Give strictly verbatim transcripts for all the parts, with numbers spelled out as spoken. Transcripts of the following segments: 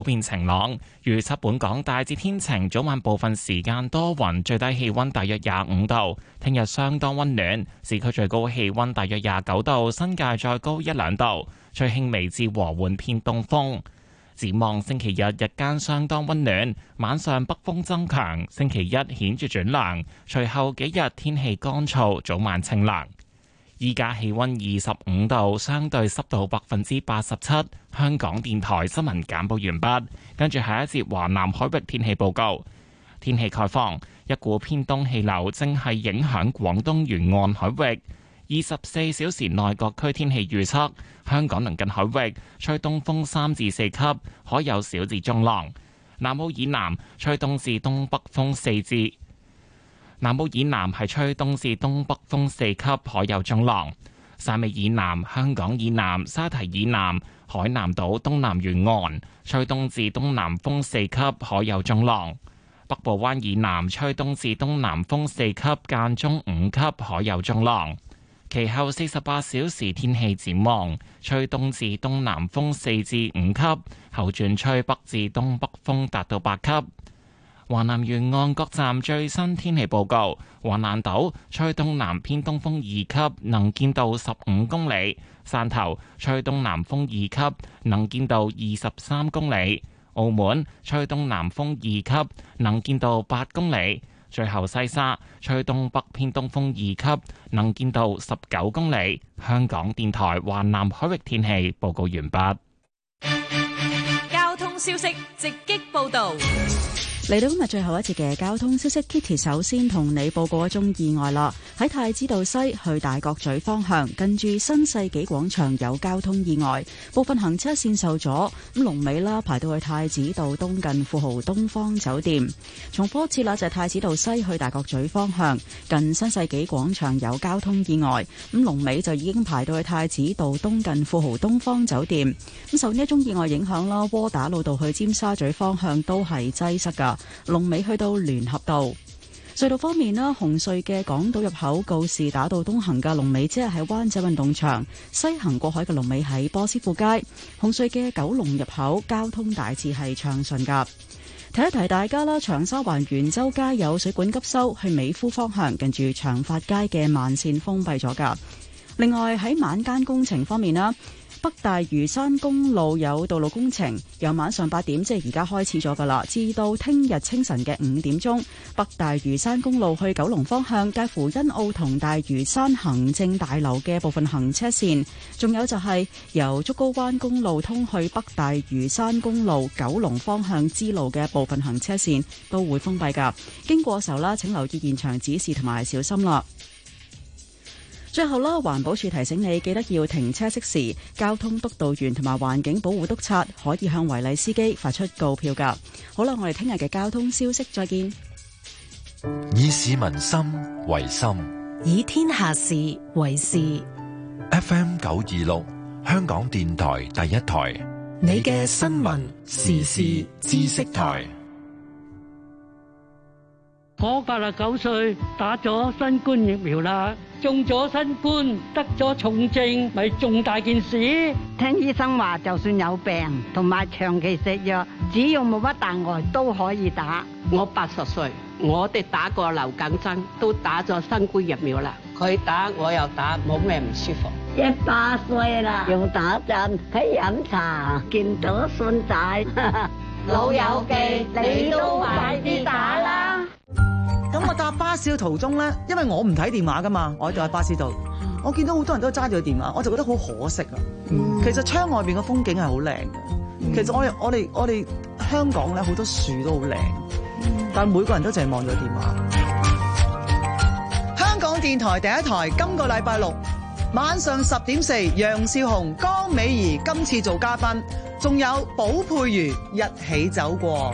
普遍晴朗，預測本港大致天晴，早晚部分時間多雲，最低氣溫大約廿五度。聽日相當溫暖，市區最高氣溫大約廿九度，新界再高一兩度，吹輕微至和緩偏東風。展望星期日日間相當溫暖，晚上北風增強，星期一顯著轉涼，隨後幾日天氣乾燥，早晚清涼。依家氣溫二十五度，相對濕度百分之八十七。香港電台新聞簡報完畢，跟住下一節華南海域天氣報告。天氣概況，一股偏東氣流正係影響廣東沿岸海域。二十四小時內各區天氣預測：香港鄰近海域吹東風三至四級，海有小至中浪；南澳以南吹東至東北風四至。南澳以南係吹東至東北風四級，海有中浪。汕尾以南、香港以南、沙堤以南、海南島東南沿岸吹東至東南風四級，海有中浪。北部灣以南吹東至東南風四級，間中五級，海有中浪。其後四十八小時天氣展望，吹東至東南風四至五級，後轉吹北至東北風達到八級。華南沿岸各站最新天氣報告：橫瀾島吹東南偏東風二級，能見度十五公里；汕頭吹東南風二級，能見度二十三公里；澳門吹東南風二級，能見度八公里；最後西沙吹東北偏東風二級，能見度十九公里。香港電台華南海域天氣報告完畢。 交通消息直擊報道。 嚟到今日最後一節嘅交通消息 ，Kitty 首先同你報告一宗意外啦。喺太子道西去大角咀方向，近住新世紀廣場有交通意外，部分行車線受阻。咁龍尾啦排到去太子道東近富豪東方酒店。重複一次啦，就係太子道西去大角咀方向，近新世紀廣場有交通意外。咁龍尾就已經排到去太子道東近富豪東方酒店。咁受呢一宗意外影響啦，窩打老道去尖沙咀方向都係擠塞噶。龍尾去到聯合道。隧道方面啦，紅隧嘅港島入口告士打道東行嘅龍尾即係喺灣仔運動場，西行過海嘅龍尾喺波斯富街。紅隧嘅九龍入口交通大致係暢順噶。提一提大家啦，長沙灣元州街有水管急修，去美孚方向近住長發街嘅慢線封閉咗噶。另外喺晚間工程方面啦，北大嶼山公路有道路工程，由晚上八點即係而家開始咗噶啦，至到聽日清晨嘅五點鐘，北大嶼山公路去九龍方向，介乎欣澳同大嶼山行政大樓嘅部分行車線，仲有就係由竹篙灣公路通去北大嶼山公路九龍方向支路嘅部分行車線都會封閉噶。經過嘅時候啦，請留意現場指示同埋小心啦。最後啦，環保署提醒你記得要停車熄匙，交通督導員同埋環境保護督察可以向違例司機發出告票噶。好啦，我哋聽日嘅交通消息再見。 以市民心為心， 以天下事為事。 F M 九二六，香港電台第一台， 你嘅新聞時事知識台。 我八十九歲，打咗新冠疫苗啦，中咗新冠，得咗重症，咪重大件事。 聽醫生話，就算有病同埋長期食藥，只要冇乜大礙都可以打。 我八十歲，我哋打過流感針，都打咗新冠疫苗啦。佢打我又打，冇咩唔舒服。 一百歲啦，又打針，喺飲茶，見到孫仔， 老友記，你都快啲打啦！ 咁我搭巴士嘅途中咧，因為我唔睇電話噶嘛，我就喺巴士度，我見到好多人都揸住個電話，我就覺得好可惜啊。嗯、其實窗外邊嘅風景係好靚嘅，嗯、其實我哋我哋我哋香港咧好多樹都好靚，嗯、但係每個人都淨係望住電話。香港電台第一台，今個禮拜六晚上十點四，楊少紅、江美儀今次做嘉賓，仲有寶佩如一起走過。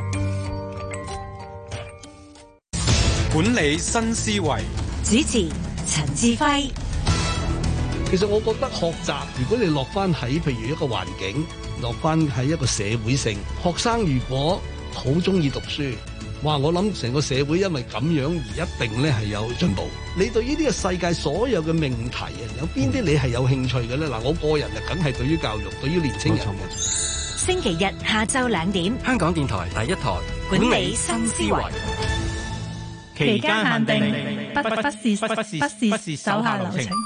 管理新思維， 主持陳志輝。 其實我覺得學習，如果你落翻喺譬如一個環境，落翻喺一個社會性，學生如果好中意讀書，哇！我諗成個社會因為咁樣而一定咧係有進步。你對於呢個世界所有嘅命題啊，有邊啲你係有興趣嘅咧？嗱，我個人就梗係對於教育，對於年青人。 星期日下晝兩點， 香港電台第一台管理新思維。 期間限定，不不不是不是不是不是手下留情。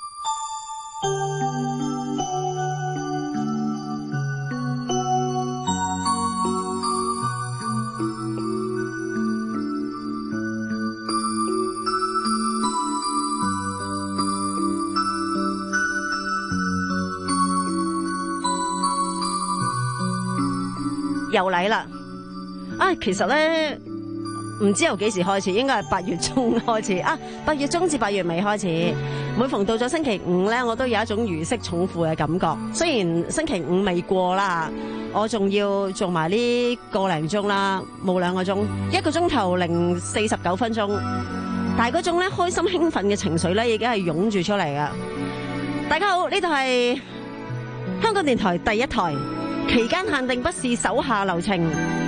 又嚟啦！啊，其實咧唔知由幾時開始，應該係八月中開始啊，八月中至八月尾開始。每逢到咗星期五咧，我都有一種如釋重負嘅感覺。雖然星期五未過啦，我仲要做埋呢個零鐘啦，冇兩個鐘，一個鐘頭零四十九分鐘。但係嗰種咧開心興奮嘅情緒咧，已經係湧住出嚟㗎。大家好，呢度係香港電台第一台。期間限定，不是手下留情。誒、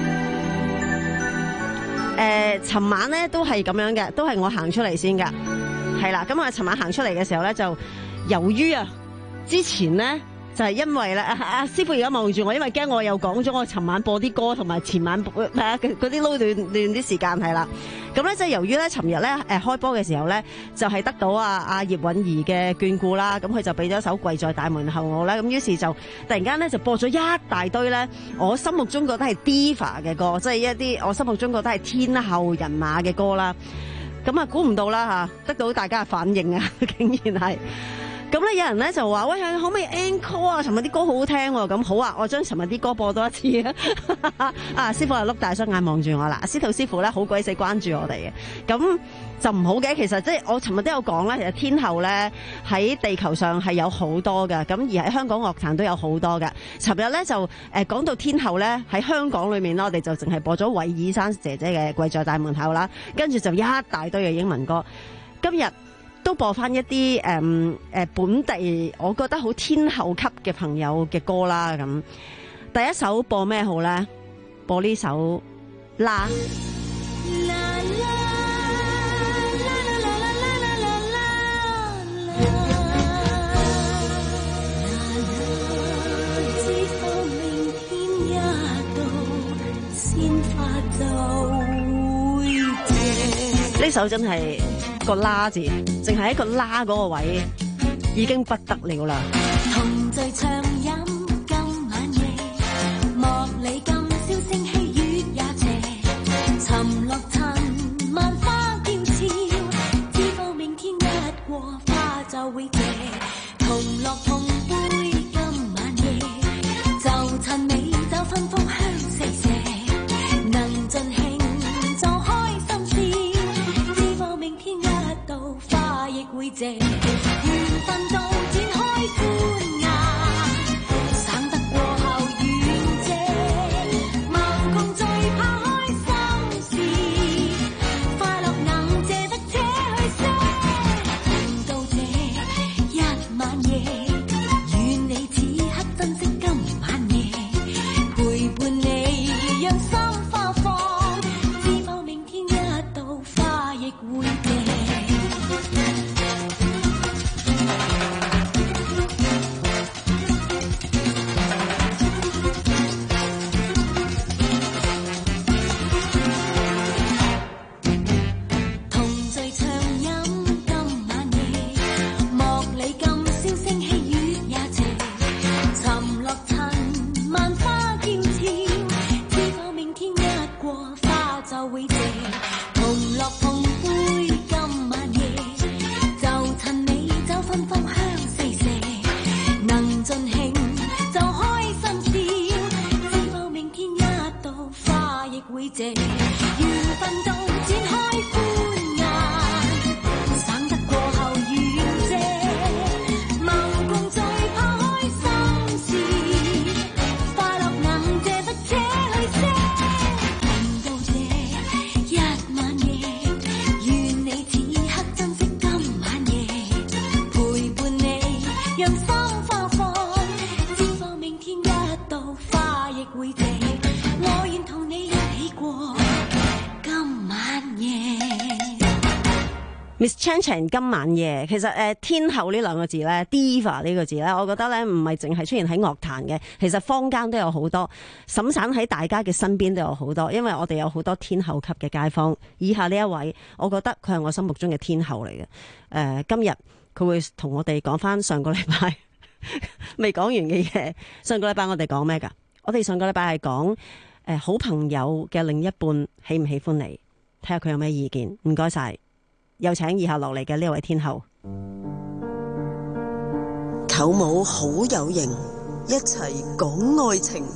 呃，尋晚咧都係咁樣嘅，都係我行出嚟先㗎。係啦，咁我尋晚行出嚟嘅時候咧，就由於啊，之前咧就係、是、因為咧，阿、啊啊、師傅而家望住我，因為驚我又講咗我尋晚播啲歌，同埋前晚嗰啲撈亂亂啲時間係啦。咁咧就由於咧，尋日咧誒開波嘅時候咧，就係、是、得到啊阿葉韻儀嘅眷顧啦，咁佢就俾咗首《跪在大門後》我咧，咁於是就突然間咧就播咗一大堆咧，我心目中覺得係 Diva 嘅歌，即係一啲我心目中覺得係天后人馬嘅歌啦。咁啊估唔到啦嚇，得到大家嘅反應啊，竟然係。咁咧有人咧就話喂，可唔可以 encore 啊？尋日啲歌好好聽喎。咁好啊，我將尋日啲歌播多一次啊！啊，師傅啊，碌大雙眼望住我啦。司徒師傅咧好鬼死關注我哋嘅，咁就唔好嘅。其實即係我尋日都有講啦，其實天后咧喺地球上係有好多嘅，咁而喺香港樂壇都有好多嘅。尋日咧就誒講到天后咧喺香港裏面啦，我哋就淨係播咗韋爾珊姐姐嘅《跪在大門口》啦，跟住就一大堆嘅英文歌。今日都播翻一啲誒誒本地我覺得好天后級嘅朋友嘅歌啦。咁第一首播咩好咧？播呢首啦。呢首真係個啦字，淨係一個啦嗰個位已經不得了啦。 同醉暢飲今晚夜，莫理今宵星稀月也斜，沉落塵萬花嬌俏，知否明天一過花就會謝，同樂同杯今晚夜，就趁美酒芬芳香四射，能盡興就開心笑，知否明天一到花亦會謝，緣分到展開歡顏，省得過後遠借，無窮最怕開心事，快樂能借得且去些，同到這一晚夜，願你此刻珍惜今晚夜，陪伴你讓心花放，知否明天一到花亦會謝。同醉暢飲今晚夜，莫理今宵星稀月也斜，沉落塵萬花嬌俏，知否明天一過花就會謝，同樂同杯今晚夜，就趁美酒芬芳香四射，能盡興就開心笑，知否明天一到花亦會謝，緣分到展開歡顏，省得過後遠借，無共最怕開心事，快樂能借得且去些，同到這一晚夜，願你此刻珍惜今晚夜，陪伴你讓心花放，知否明天一到花亦會謝，我願同你一起過， Miss Chan Chan 今晚夜，其實誒、呃、天后呢兩個字咧 ，diva 呢個字咧，我覺得咧唔係淨係出現喺樂壇嘅，其實坊間都有好多，散散喺大家嘅身邊都有好多，因為我哋有好多天后級嘅街坊。以下呢一位，我覺得佢係我心目中嘅天后嚟嘅。誒、呃，今日佢會同我哋講翻上個禮拜未講完嘅嘢。上個禮拜我哋講咩㗎？我哋上個禮拜係講誒好朋友嘅另一半喜唔喜歡你，睇下佢有咩意見。唔該晒。有請以下落嚟嘅呢位天后。 舅母好有型，一齊講愛情。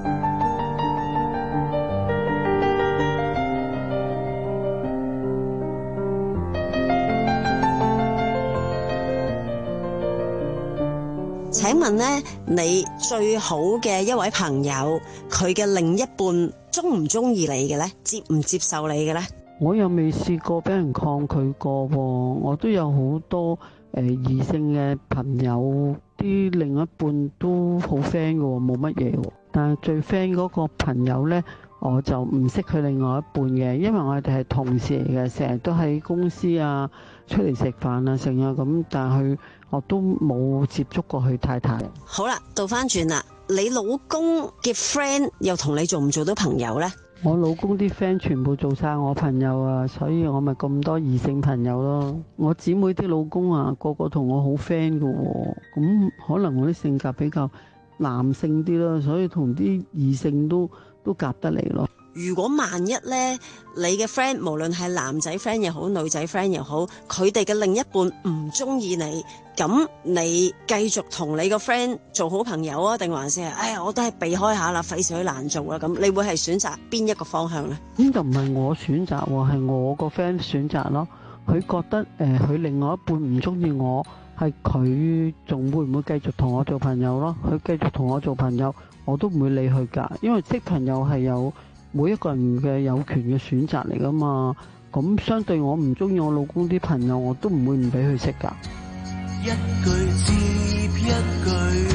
請問呢，你最好嘅一位朋友，佢嘅另一半中唔中意你嘅呢？接唔接受你嘅呢？ 我又未試過俾人抗拒過喎，我都有好多誒、呃、異性嘅朋友，啲另一半都好 friend 嘅喎，冇乜嘢喎。但係最 friend 嗰個朋友呢，我就唔識佢另外一半嘅，因為我哋係同事嚟嘅，成日都喺公司啊，出嚟食飯啊，成日咁，但係佢我都冇接觸過佢太太。 好啦，倒翻轉啦，你老公嘅 friend 又同你做唔做到朋友呢？ 我老公啲 friend 全部做晒我朋友啊，所以我咪咁多異性朋友咯。我姊妹啲老公啊，個個同我好 friend 㗎喎，咁可能我啲性格比較男性啲咯，所以同啲異性都都夾得嚟咯。 如果萬一呢，你嘅 friend 無論係男仔 friend 又好，女仔 friend 又好，佢哋嘅另一半唔中意你，咁你繼續同你個 friend 做好朋友啊，定還是係，哎呀，我都係避開下啦，費事去難做啦，咁你會係選擇邊一個方向呢？ 咁就唔係我選擇喎，係我個 friend 選擇咯。佢覺得誒，佢、呃、另外一半唔中意我，係佢仲會唔會繼續同我做朋友咯？佢繼續同我做朋友，我都唔會理佢㗎，因為識朋友係有每一個人嘅有權嘅選擇嚟噶嘛，咁相對我唔中意我老公啲朋友，我都唔會唔俾佢識噶。 一句接一句，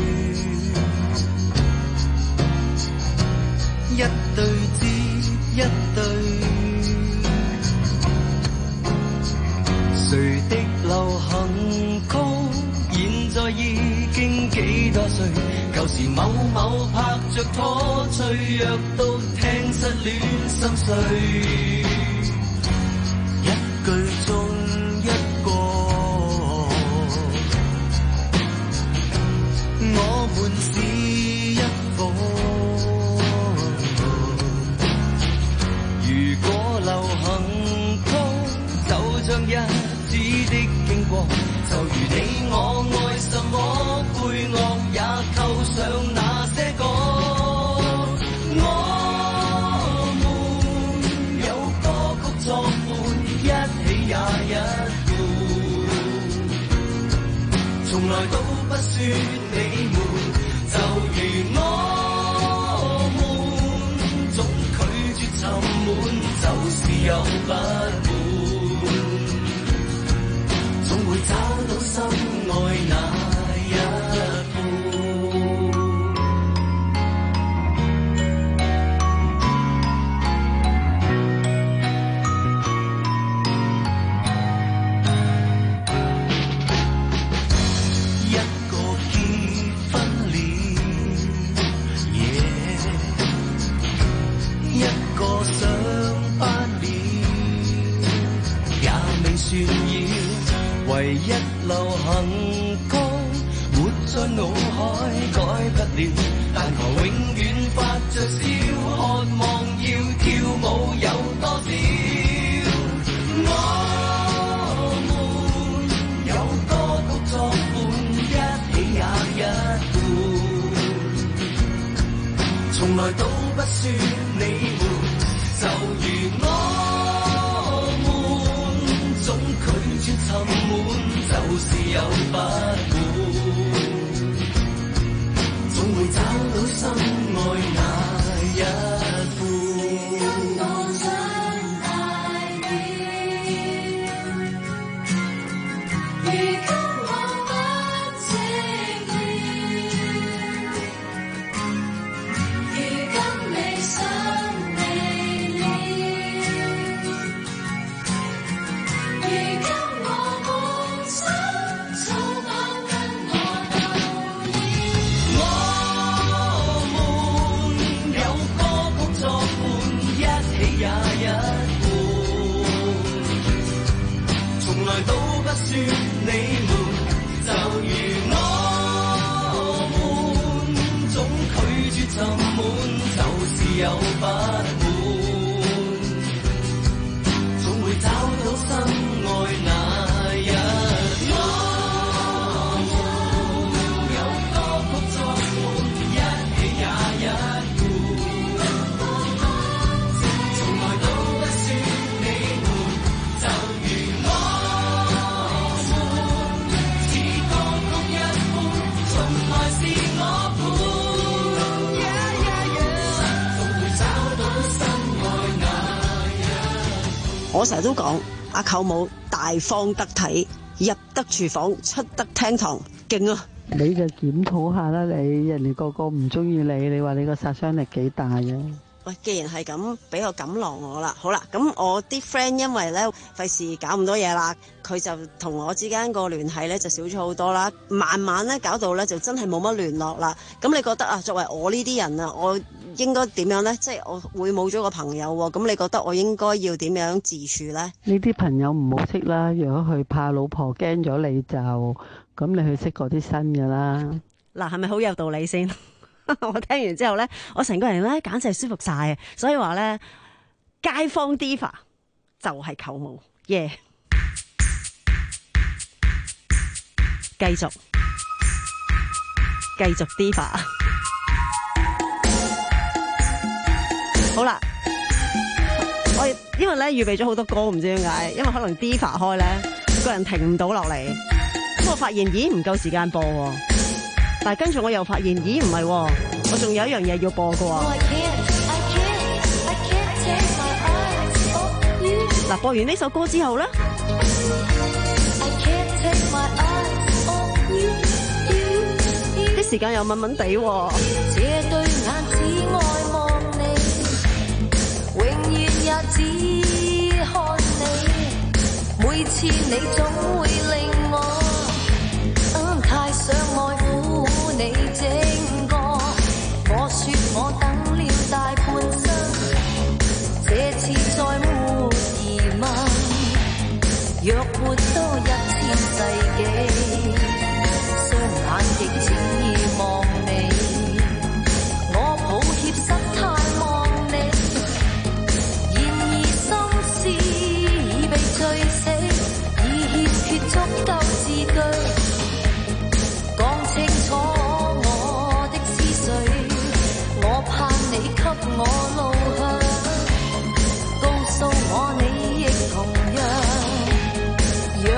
一對接一對，誰的流行曲現在已經幾多歲？舊時某某拍着拖，脆弱到聽失戀心碎，一句中一個，我們是一個。如果流行曲就像日子的經過，就如你我愛什麼配樂也扣上那些歌。我們有歌曲作伴，一起也一半，從來都不算你們，就如我們總拒絕沉悶，就是有不滿，總會找到心愛那一半。一個結婚了，yeah，一個上班了，也未算要，唯一流行曲活在腦海改不了，但求永遠發着燒，渴望要跳舞有多少？我們有歌曲作伴，一起也一半，從來都不算你們，就如我們總拒絕沉悶，就是有不滿，總會找到心愛那一半。跟我長大了，如今我不寂寥，如今你想你們就如我們，總拒絕沉悶，就是有不滿，總會找到心愛那一我們有歌曲作伴，一起也一半，從來都不說你們就如我們，似歌曲一般，從來是我伴，總會找到心愛那一。 我成日都講阿舅母大方得體，入得廚房，出得廳堂，勁啊！ 你就檢討下啦，你人哋個個唔中意你，你話你個殺傷力幾大啊？ 喂，既然係咁，俾個錦囊我啦。好啦，咁我啲 friend 因為咧費事搞咁多嘢啦，佢就同我之間個聯繫咧就少咗好多啦。慢慢咧搞到咧就真係冇乜聯絡啦。咁你覺得啊，作為我呢啲人啊，我應該點樣咧？即係我會冇咗個朋友喎。咁你覺得我應該要點樣自處咧？ 呢啲朋友唔好識啦。如果佢怕老婆驚咗你就，咁你去識嗰啲新嘅啦。 嗱，係咪好有道理先？我聽完之後咧，我成個人咧簡直係舒服晒啊！所以話咧，街坊 Diva 就係舅母耶！Yeah. 繼續繼續 Diva 好啦，我因為咧預備咗好多歌，唔知點解，因為可能 Diva 開咧，個人停唔到落嚟。咁我發現咦唔夠時間播喎。但係跟住我又發現，咦唔係喎，我仲有一樣嘢要播嘅喎。嗱，播完呢首歌之後咧，啲時間又悶悶地喎。 這對眼只愛望你，永遠也只看你，每次你總會令我、嗯、太想愛護你整個，我說我等了大半生，這次再沒疑問，若活多一千世紀，雙眼亦只望你，我抱歉失態望你，然而心思已被醉死，已欠缺足夠字句，講清楚我的思緒，我盼你給我路向，告訴我你亦同樣，若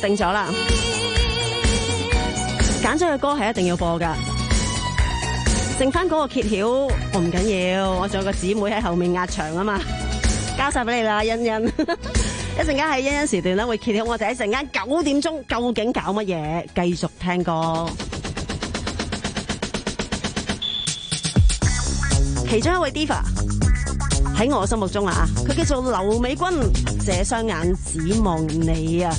定咗啦，揀咗嘅歌係一定要播噶。剩翻嗰個揭曉，我唔緊要，我仲有個姊妹喺後面壓場啊嘛，交晒俾你啦，欣欣。一陣間喺欣欣時段咧會揭曉，我哋一陣間九點鐘究竟搞乜嘢？繼續聽歌。其中一位 Diva 喺我心目中啊，佢叫做劉美君，這雙眼只望你啊！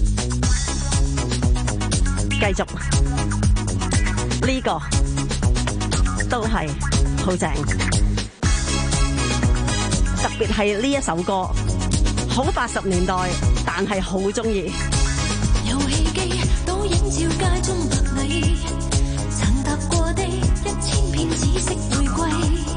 繼續呢、這個都係好正，特別係呢一首歌，好八十年代，但係好中意。 遊戲機倒映照街中白你，曾踏過的一千片紫色玫瑰。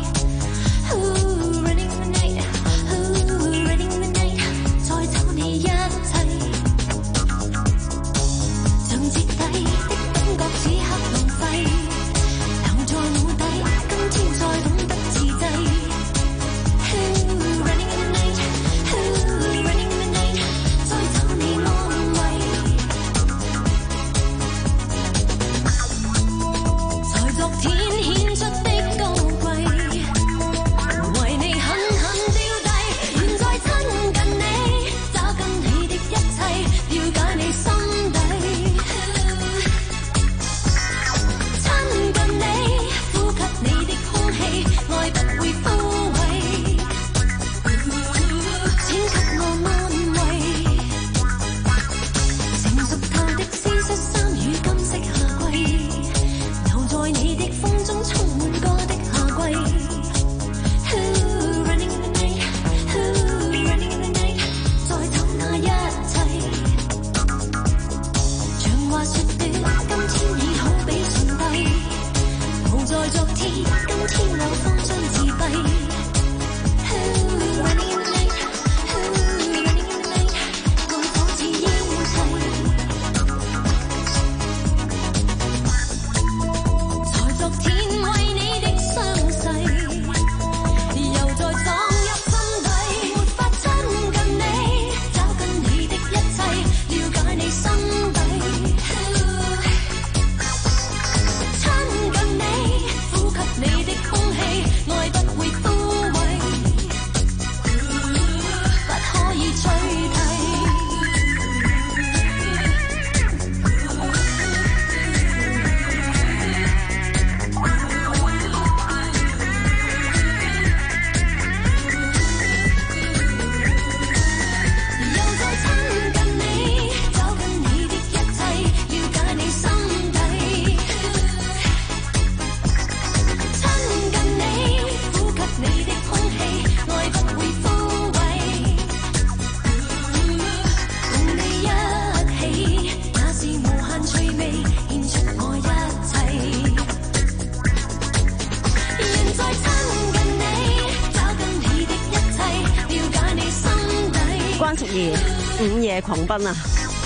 午夜狂奔啊！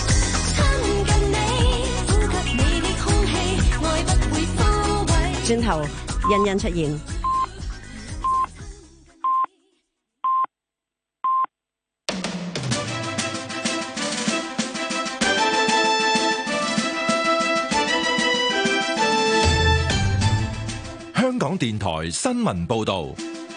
轉頭欣欣出現， 香港電台新聞報道。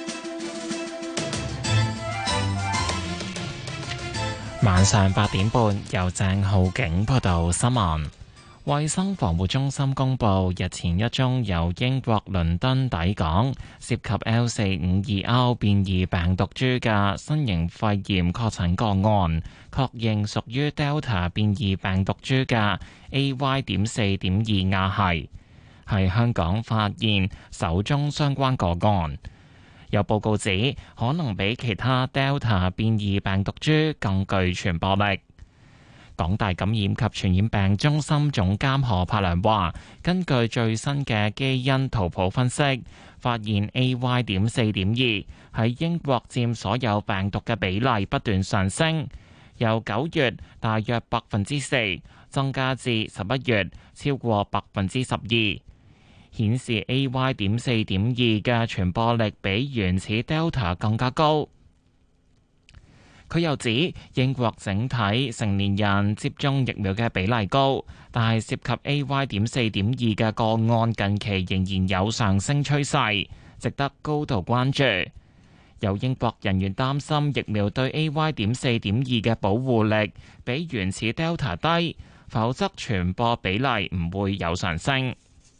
晚上八點半，由鄭浩景報道新聞。衛生防護中心公布，日前一宗由英國倫敦抵港、涉及 L 四五二 R 變異病毒株嘅新型肺炎確診個案，確認屬於 Delta 變異病毒株嘅 A Y 點四點二亞系，係香港發現首宗相關個案。有報告指，可能比其他 Delta 變異病毒株更具傳播力。港大感染及傳染病中心總監何柏良話，根據最新嘅基因圖譜分析，發現 A Y 點四點二喺英國佔所有病毒嘅比例不斷上升，由九月大約百分之四增加至十一月超過百分之十二。顯示 A Y 點四點二嘅傳播力比原始 Delta 更加高。 佢又指英國整體成年人接種疫苗嘅比例高，但係涉及 A Y 點四點二嘅個案近期仍然有上升趨勢，值得高度關注。有英國人員擔心疫苗對 A Y 點四點二嘅保護力比原始 Delta 低，否則傳播比例唔會有上升。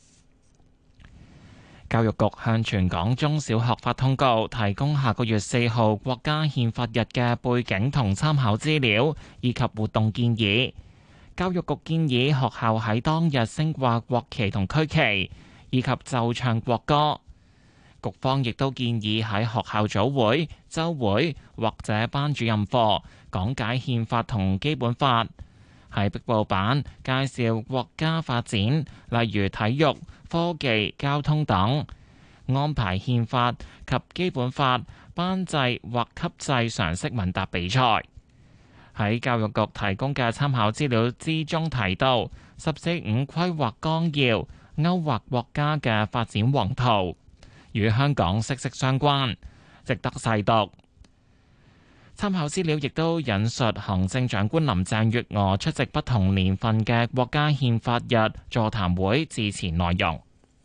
教育局向全港中小學發通告，提供下個月四號國家憲法日嘅背景同參考資料，以及活動建議。教育局建議學校喺當日升掛國旗同區旗，以及奏唱國歌。局方亦都建議喺學校早會、週會或者班主任課講解憲法同基本法，喺壁報板介紹國家發展，例如體育、科技、交通等，安排憲法及基本法班制或級制常識問答比賽。喺教育局提供嘅參考資料之中提到，十四五規劃綱要勾畫國家嘅發展宏圖，與香港息息相關，值得細讀。參考資料亦都引述行政長官林鄭月娥出席不同年份嘅國家憲法日座談會致辭內容。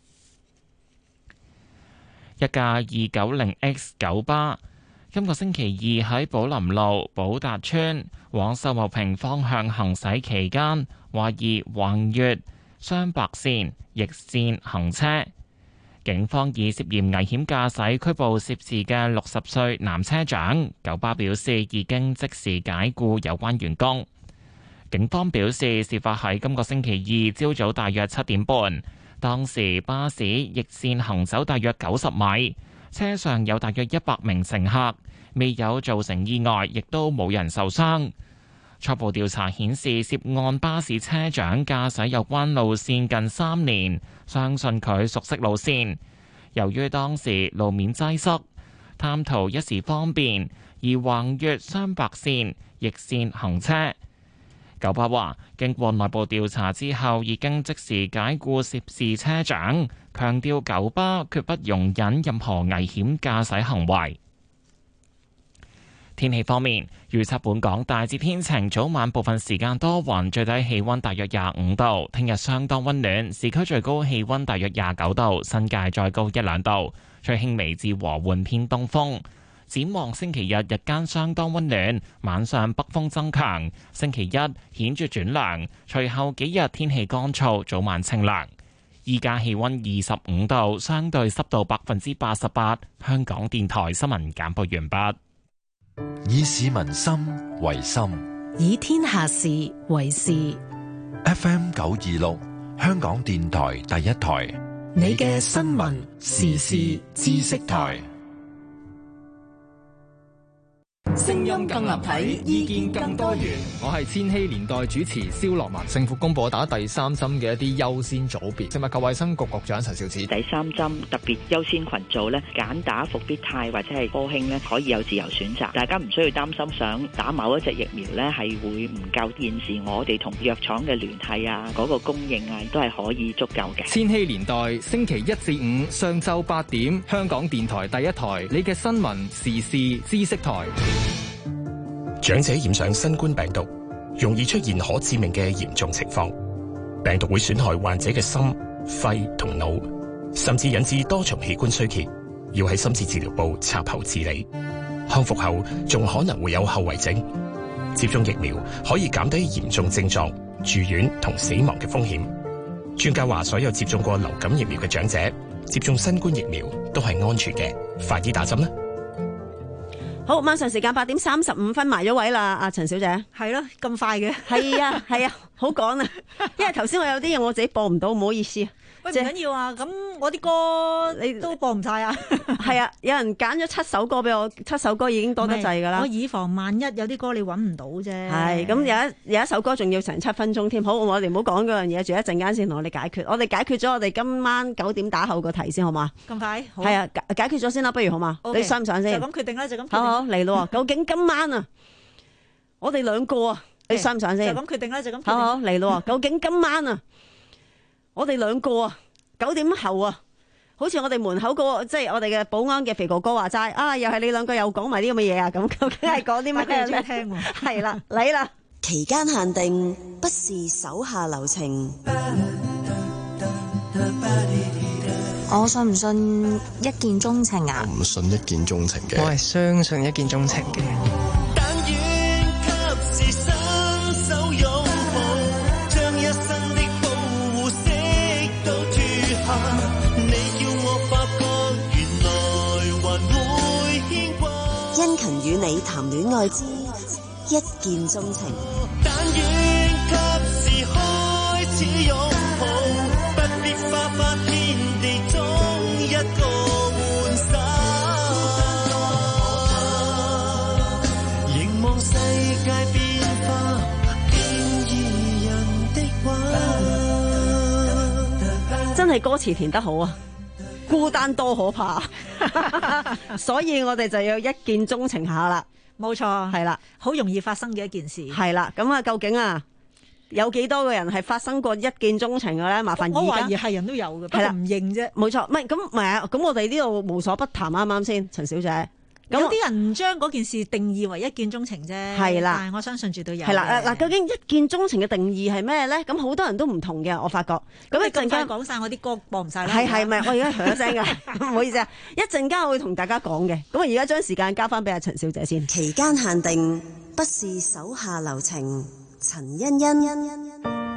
一架二九零 X 九巴今個星期二喺寶林路寶達邨往秀茂坪方向行駛期間，懷疑橫越雙白線逆線行車。警方以涉嫌危險駕駛拘捕涉事嘅六十歲男車長，九巴表示已經即時解僱有關員工。警方表示，事發喺今個星期二朝早大約七點半，當時巴士逆線行走大約九十米，車上有大約一百名乘客，未有造成意外，亦都冇人受傷。初步調查顯示，涉案巴士車長駕駛有關路線近三年，相信佢熟悉路線。由於當時路面擠塞，貪圖一時方便而橫越雙白線逆線行車。九巴話，經過內部調查之後，已經即時解僱涉事車長，強調九巴決不容忍任何危險駕駛行為。天氣方面，預測本港大致天晴，早晚部分時間多雲，最低氣溫大約廿五度。聽日相當溫暖，市區最高氣溫大約廿九度，新界再高一兩度，吹輕微至和緩偏東風。展望星期日日間相當溫暖，晚上北風增強。星期一顯著轉涼，隨後幾日天氣乾燥，早晚清涼。依家氣溫二十五度，相對濕度百分之八十八。香港電台新聞簡報完畢。 以市民心為心， 以天下事為事。 F M 九二六，香港電台第一台， 你嘅新聞時事知識台。聲音更立體，意見更多元。 我係千禧年代主持蕭樂文。政府公布打第三針嘅一啲優先組別，食物及衛生局局長陳肇始。 第三針特別優先群組咧，揀打復必泰或者係科興咧，可以有自由選擇。大家唔需要擔心，想打某一隻疫苗咧係會唔夠。現時我哋同藥廠嘅聯繫啊，嗰個供應啊，都係可以足夠嘅。 千禧年代星期一至五上晝八點，香港電台第一台，你嘅新聞時事知識台。 長者染上新冠病毒，容易出現可致命嘅嚴重情況。病毒會損害患者嘅心、肺同腦，甚至引致多重器官衰竭，要喺深切治療部插喉治理。康復後仲可能會有後遺症。接種疫苗可以減低嚴重症狀、住院同死亡嘅風險。專家話，所有接種過流感疫苗嘅長者接種新冠疫苗都係安全嘅，快啲打針啦！ 好，晚上時間八點三十五分埋咗位啦，阿陳小姐。 係咯，咁快嘅。係啊，係啊，好趕啊！因為頭先我有啲嘢我自己播唔到，唔好意思。 喂，唔緊要啊，咁我啲歌你都播唔晒啊。 係啊，有人揀咗七首歌俾我，七首歌已經多得滯噶啦。 我以防萬一有啲歌你揾唔到啫。 係，咁有一有一首歌仲要成七分鐘添。好，我哋唔好講嗰樣嘢，住一陣間先同我哋解決。我哋解決咗我哋今晚九點打後個題先，好嘛？ 咁快？ 係啊，解解決咗先啦，不如好嘛？ Okay, 你想唔想先？ 就咁決定啦，就咁決定。 好好嚟咯，究竟今晚啊，我哋兩個啊，你想唔想先？ 就咁決定啦，就咁決定。 好好嚟咯，究竟今晚啊，我哋兩個啊。九點後啊， 好似我哋門口嗰個，即係我哋嘅保安嘅肥哥哥話齋啊，又係你兩個又講埋啲咁嘅嘢啊，咁究竟係講啲乜嘢咧？ 聽喎， 係啦，嚟啦！ 期間限定，不是手下留情。 我信唔信一見鍾情啊？ 唔信一見鍾情嘅。 我係相信一見鍾情嘅。 但願及時伸手擁抱，將一生的保護色都脫下。你叫我發覺原來還會牽掛。 殷勤與你談戀愛之一見鍾情。 但願及時開始擁抱，不必花花天地中一個換手，凝望世界變化，經意人的話。 真係歌詞填得好啊！孤單多可怕，所以我哋就要一見鍾情下啦。 冇錯， 係啦， 好容易發生嘅一件事。 係啦，咁啊，究竟啊有幾多個人係發生過一見鍾情嘅咧？麻煩我懷疑係人都有嘅，不過唔認啫。 冇錯，唔係咁唔係啊，咁我哋呢度無所不談，啱啱先，陳小姐。 有啲人唔將嗰件事定義為一見鍾情啫， 係啦， 但係我相信絕對有。 係啦，嗱，究竟一見鍾情嘅定義係咩咧？咁好多人都唔同嘅，我發覺。 咁你陣間講晒我啲歌播唔晒啦。 係係咪？我而家響聲㗎，唔好意思啊！一陣間我會同大家講嘅。咁我而家將時間交翻俾阿陳小姐先。 期間限定，不是手下留情。陳欣欣。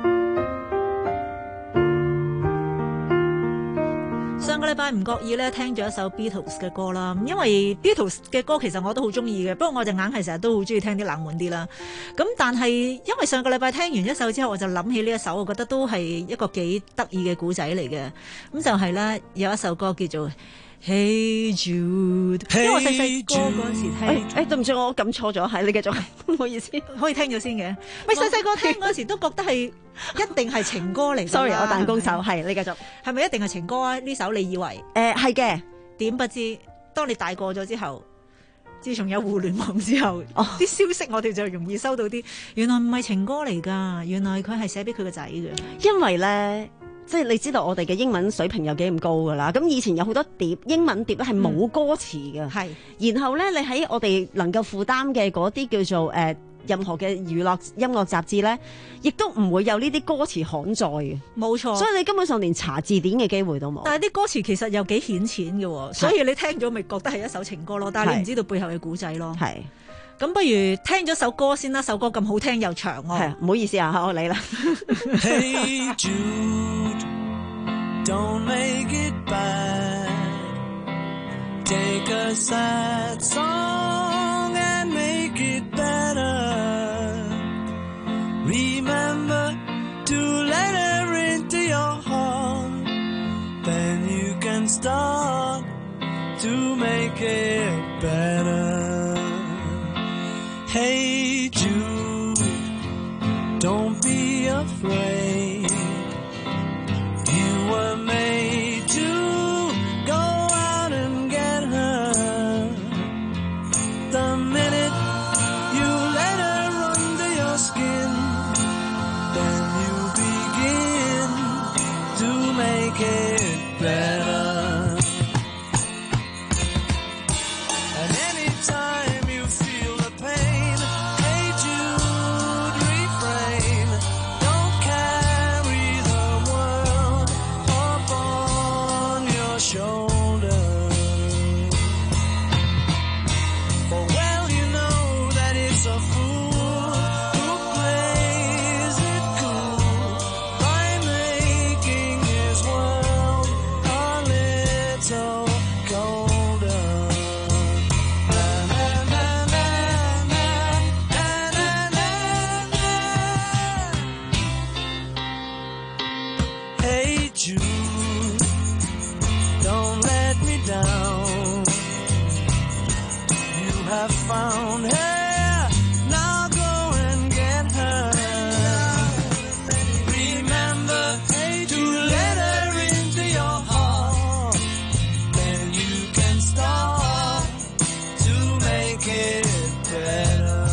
上個禮拜唔覺意咧聽咗一首 Beatles 嘅歌啦，因為 Beatles 嘅歌其實我都好中意嘅，不過我就硬係成日都好中意聽啲冷門啲啦。咁但係因為上個禮拜聽完一首之後，我就諗起呢一首，我覺得都係一個幾得意嘅故仔嚟嘅。咁就係咧有一首歌叫做Hey Jude， 因為我細細個嗰陣時聽， 誒對唔住，我撳錯咗，係你繼續，唔好意思， 可以聽咗先嘅。咪細細個聽嗰陣時都覺得係一定係情歌嚟。 Sorry， 我彈弓手，係你繼續， 係咪一定係情歌啊？呢首你以為？ 誒係嘅， 點不知當你大個咗之後，自從有互聯網之後，啲、哦、消息我哋就容易收到啲，原來唔係情歌嚟㗎，原來佢係寫俾佢個仔嘅。 因為咧。即係你知道我哋嘅英文水平有幾咁高㗎啦，咁以前有好多碟英文碟咧係冇歌詞嘅，係、嗯。然後咧你喺我哋能夠負擔嘅嗰啲叫做誒、呃、任何嘅娛樂音樂雜誌咧，亦都唔會有呢啲歌詞刊載嘅。冇錯。所以你根本上連查字典嘅機會都冇。但係啲歌詞其實又幾顯淺嘅，所以你聽咗咪覺得係一首情歌咯，但係你唔知道背後嘅古仔咯。係。咁不如聽咗首歌先啦，首歌咁好聽又長哦。係，唔好意思啊，我嚟啦。 Hey Jude, don't make it bad. Take a sad song and make it better. Remember to let her into your heart. Then you can start to make it better.Hey Jude, don't be afraid. You were made to go out and get her. The minute you let her under your skin, then you begin to make it found her. Now go and get her. Remember to let her into your heart. Then you can start to make it better.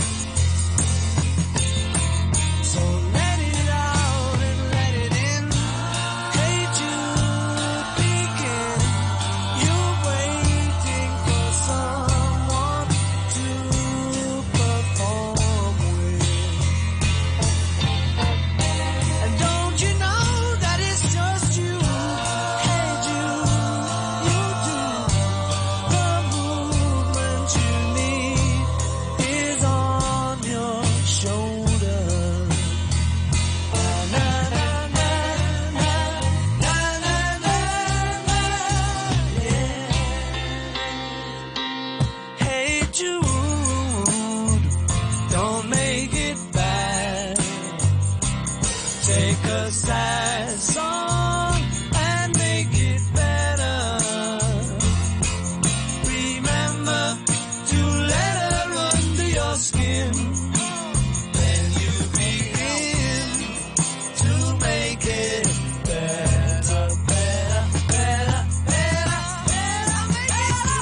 So let it out and let it in. Hey Jude, begin. a sad song and make it better. Remember to let her under your skin. Then you begin to make it better, better, better, better, better, better.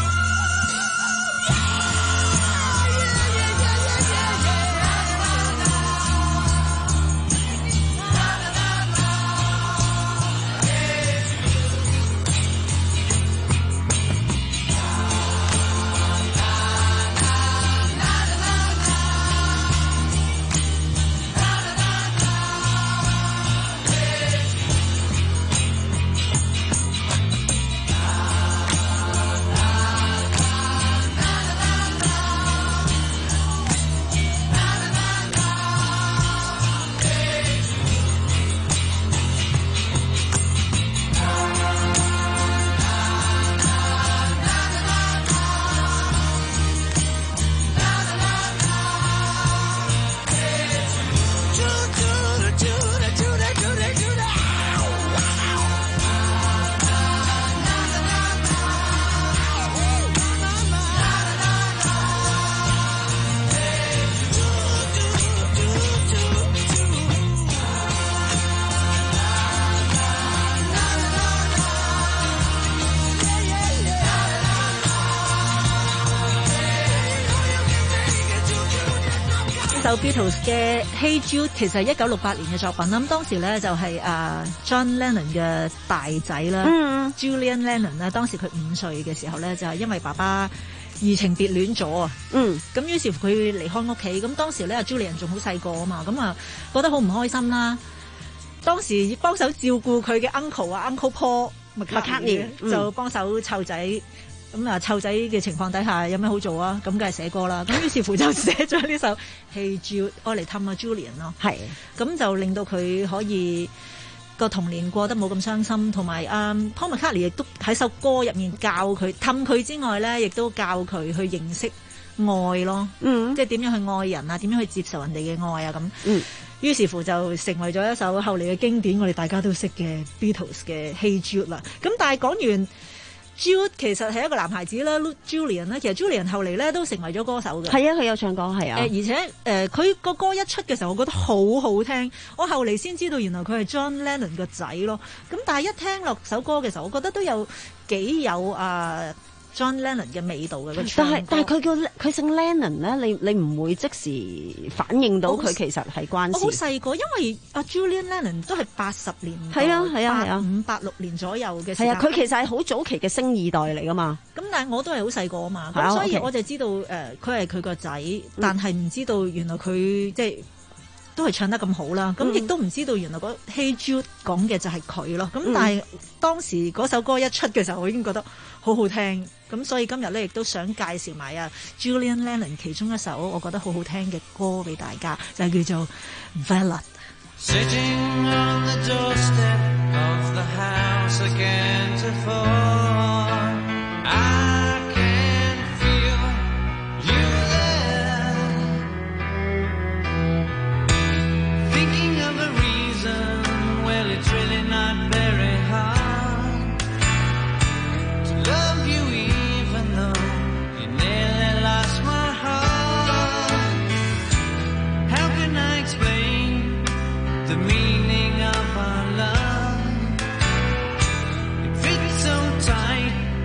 首 Beatles 嘅 Hey Jude 其實係一九六八年嘅作品啦，咁當時咧就係啊 John Lennon 嘅大仔啦、嗯、Julian Lennon 咧，當時佢五歲嘅時候咧就係因為爸爸移情別戀咗啊，嗯，咁於是乎佢離開屋企，咁當時咧 Julian 仲好細個啊嘛，咁啊覺得好唔開心啦，當時幫手照顧佢嘅 uncle 啊 Uncle Paul McCartney 就幫手湊仔。咁啊，湊仔嘅情況底下有咩好做啊？咁梗係寫歌啦。咁於是乎就寫咗呢首 Hey Jude 愛嚟氹下 Julian 咯。係，咁就令到佢可以個童年過得冇咁傷心，同埋啊 Paul McCartney 亦都喺首歌入面教佢氹佢之外咧，亦都教佢去認識愛咯。嗯，即係點樣去愛人啊？點樣去接受人哋嘅愛啊？咁。嗯。於是乎就成為咗一首後嚟嘅經典，我哋大家都識嘅 Beatles 嘅 Hey Jude 啦。咁但係講完。Jude 其實係一個男孩子啦 ，Julian 咧，其實 Julian 後嚟咧都成為咗歌手嘅。係啊，佢有唱歌係啊。誒、呃，而且誒，佢、呃、個歌一出嘅時候，我覺得好好聽。我後嚟先知道原來佢係 John Lennon 個仔咯。咁但係一聽落首歌嘅時候，我覺得都有幾有啊。呃 John Lennon 嘅味道嘅，但係但係佢叫佢姓 Lennon 咧，你你唔會即時反應到佢其實係關事。我好細個，因為阿 Julian Lennon 都係八十年代，係啊係啊係啊，五八六年左右嘅時間。係啊，佢其實係好早期嘅星二代嚟噶嘛。咁但係我都係好細個啊嘛，咁、啊、所以我就知道誒，佢係佢個仔，但係唔知道原來佢即係都係唱得咁好啦。咁亦都唔知道原來嗰 Hey Jude 講嘅就係佢咯。咁但係當時嗰首歌一出嘅時候，我已經覺得好好聽。咁所以今日咧，亦都想介紹埋啊 Julian Lennon 其中一首我覺得好好聽嘅歌俾大家，就係叫做 Violet。Sitting on the doorstep of the house again to fall, I can feel you there, thinking of a reason, well it's really not very hard to love you even though you nearly lost my heart. How can I explain the meaning of our love? It fits so tight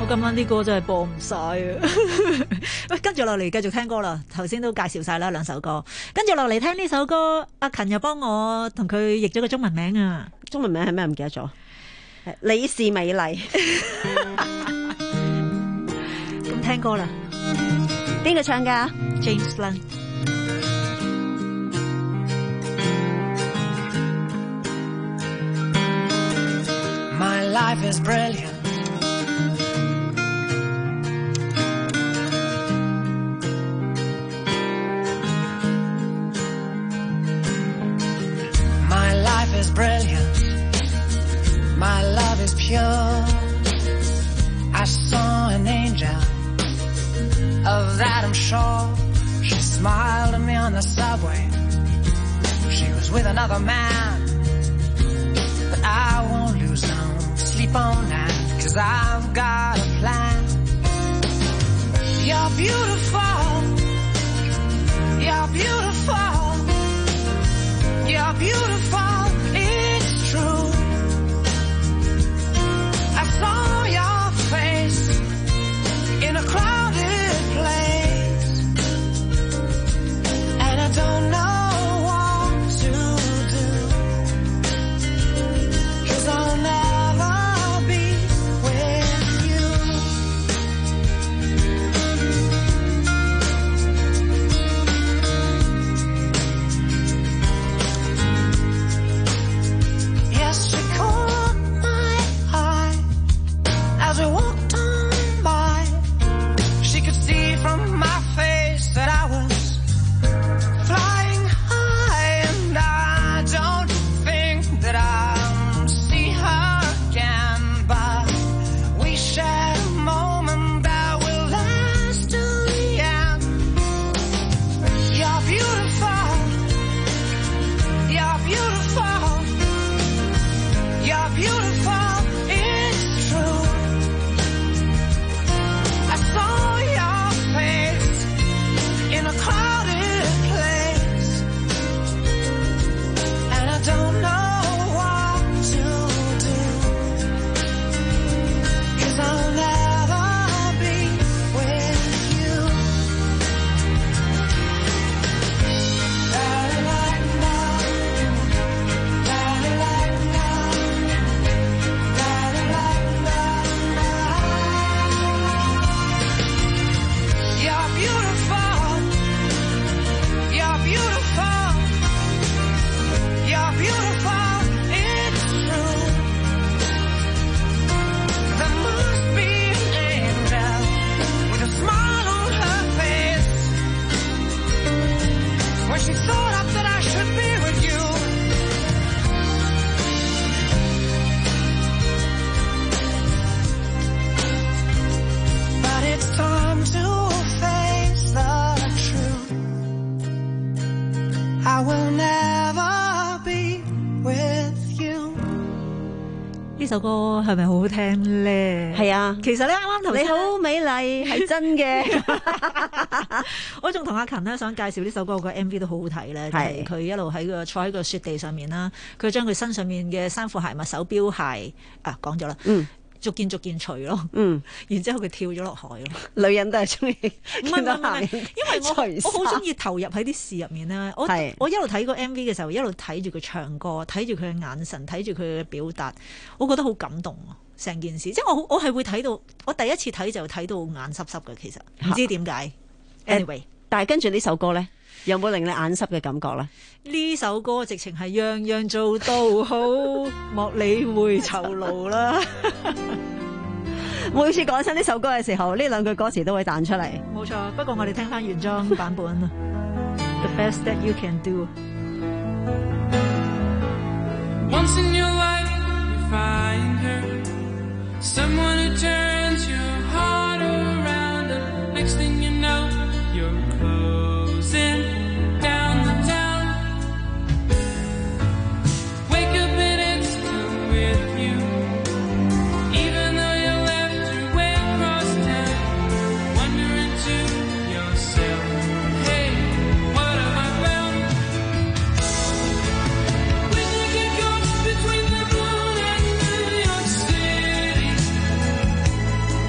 我今晚啲歌真係播唔晒啊！喂，跟住落嚟繼續聽歌啦。頭先都介紹晒啦兩首歌，跟住落嚟聽呢首歌，阿勤又幫我同佢譯咗個中文名啊。 中文名係咩？唔記得咗。你是美麗。 咁聽歌啦， 邊個唱㗎 ？James Blunt。 My life is brilliant. My life is brilliant. My love is pure. I saw an angel, of that I'm sure. She smiled at me on the subway. She was with another man, but I won't lose no sleep on that, 'cause I've got a plan. You're beautiful. You're beautiful. You're beautiful. It's true. I saw your face in a crowded place, and I don't know what to do, 'cause I'll never be with you. Yes, she caught my eye as we walked on by. She could see from my face that I was flying high, and I don't think that I'll see her again, but we shared a moment that will last till the end. You're beautiful. You're beautiful. You're beautiful. It's true. I saw your face in a crowded place, and I don't know what to do, 'cause I'll never be with you. La-la-la-la. La-la-la-la. La-la-la-la. You're beautiful. You're beautiful. You're beautiful. It's true. There must be an angel with a smile on her face when she thought up that I should be with you. But it's time to face the truth. I will never be with you. 呢首歌係咪好好聽咧？ 係啊， 其實咧啱啱頭先你好美麗係真嘅。 我仲同阿勤咧想介紹呢首歌個 M V 都好好睇咧，就係佢一路喺個坐喺個雪地上面啦，佢將佢身上面嘅衫褲鞋襪手錶鞋啊講咗啦， 嗯， 逐件逐件除咯， 嗯， 然之後佢跳咗落海咯。 女人都係中意， 唔係唔係唔係，因為我我好中意投入喺啲事入面咧。我我一路睇個 M V 嘅時候，一路睇住佢唱歌，睇住佢嘅眼神，睇住佢嘅表達，我覺得好感動啊！成件事，即係我我係會睇到，我第一次睇就睇到眼濕濕嘅，其實唔知點解。Anyway， 但係跟住呢首歌咧，有冇令你眼濕嘅感覺咧？ 呢首歌直情係樣樣做到好，莫理會酬勞啦。 每次講親呢首歌嘅時候，呢兩句歌詞都會彈出嚟。 冇錯，不過我哋聽翻原裝版本啊。The best that you can do. Once in your life you find her, someone who turns your heart around, and next thing you know you're closing down the town. Wake up and it's still with you, even though you left your way across town. Wondering to yourself, hey, what have I found? Wish I could go between the moon and New York City.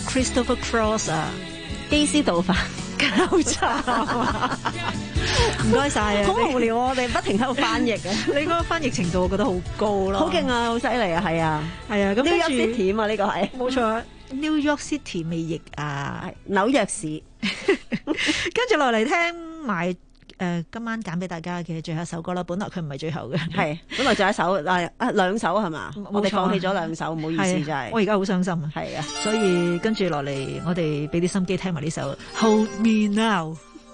Christopher Cross 啊， 基斯道法。 搞錯，唔該晒啊！ 好無聊，我哋不停喺度翻譯啊！ 你嗰個翻譯程度，我覺得好高咯， 好勁啊，好犀利啊，係啊， 係啊，咁 New York City 啊嘛，呢個係冇錯 ，New York City 未譯啊， 紐約市。 跟住落嚟聽埋。誒、呃，今晚揀俾大家嘅最後一首歌啦，本來佢唔係最後嘅， 係本來仲有一首，啊啊兩首係嘛？我哋放棄咗兩首，唔好意思，真係。 我而家好傷心啊！ 係啊， 所以跟住落嚟，我哋俾啲心機聽埋呢首《Hold Me Now》。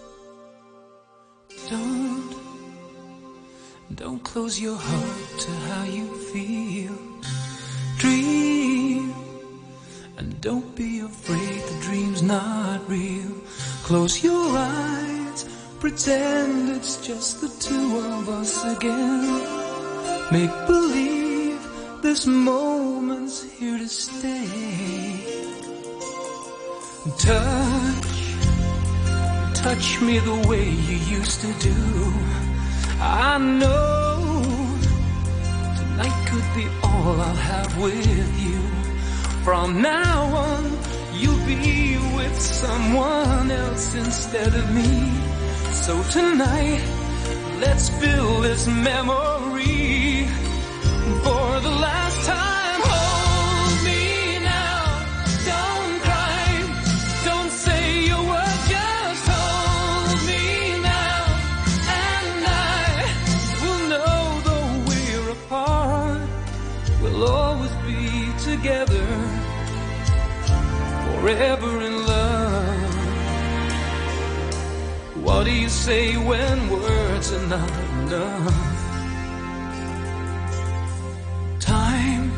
Don't, don't close your heart to how you feel. Dream, and don't be afraid the dream's not real. Close your eyes.Pretend it's just the two of us again. Make believe this moment's here to stay. Touch, touch me the way you used to do. I know tonight could be all I'll have with you. From now on, you'll be with someone else instead of me.So tonight, let's build this memory for the last time. Hold me now, don't cry, don't say your word, just hold me now. And I will know though we're apart, we'll always be together, forever in love.What do you say when words are not enough? Time,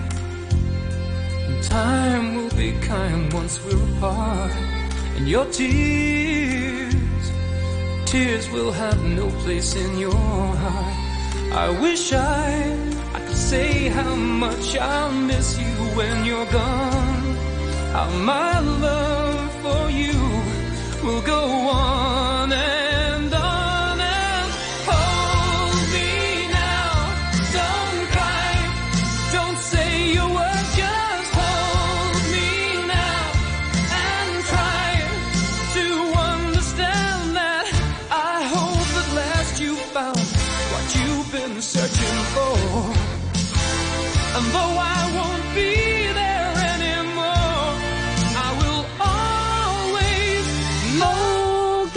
time will be kind once we're apart. And your tears, tears will have no place in your heart. I wish I, I could say how much I miss you when you're gone. How my love for you will go on and on and hold me now. Don't cry, don't say your word, just hold me now and try to understand that I hope at last you found what you've been searching for. And though I won't be there anymore, I will always know.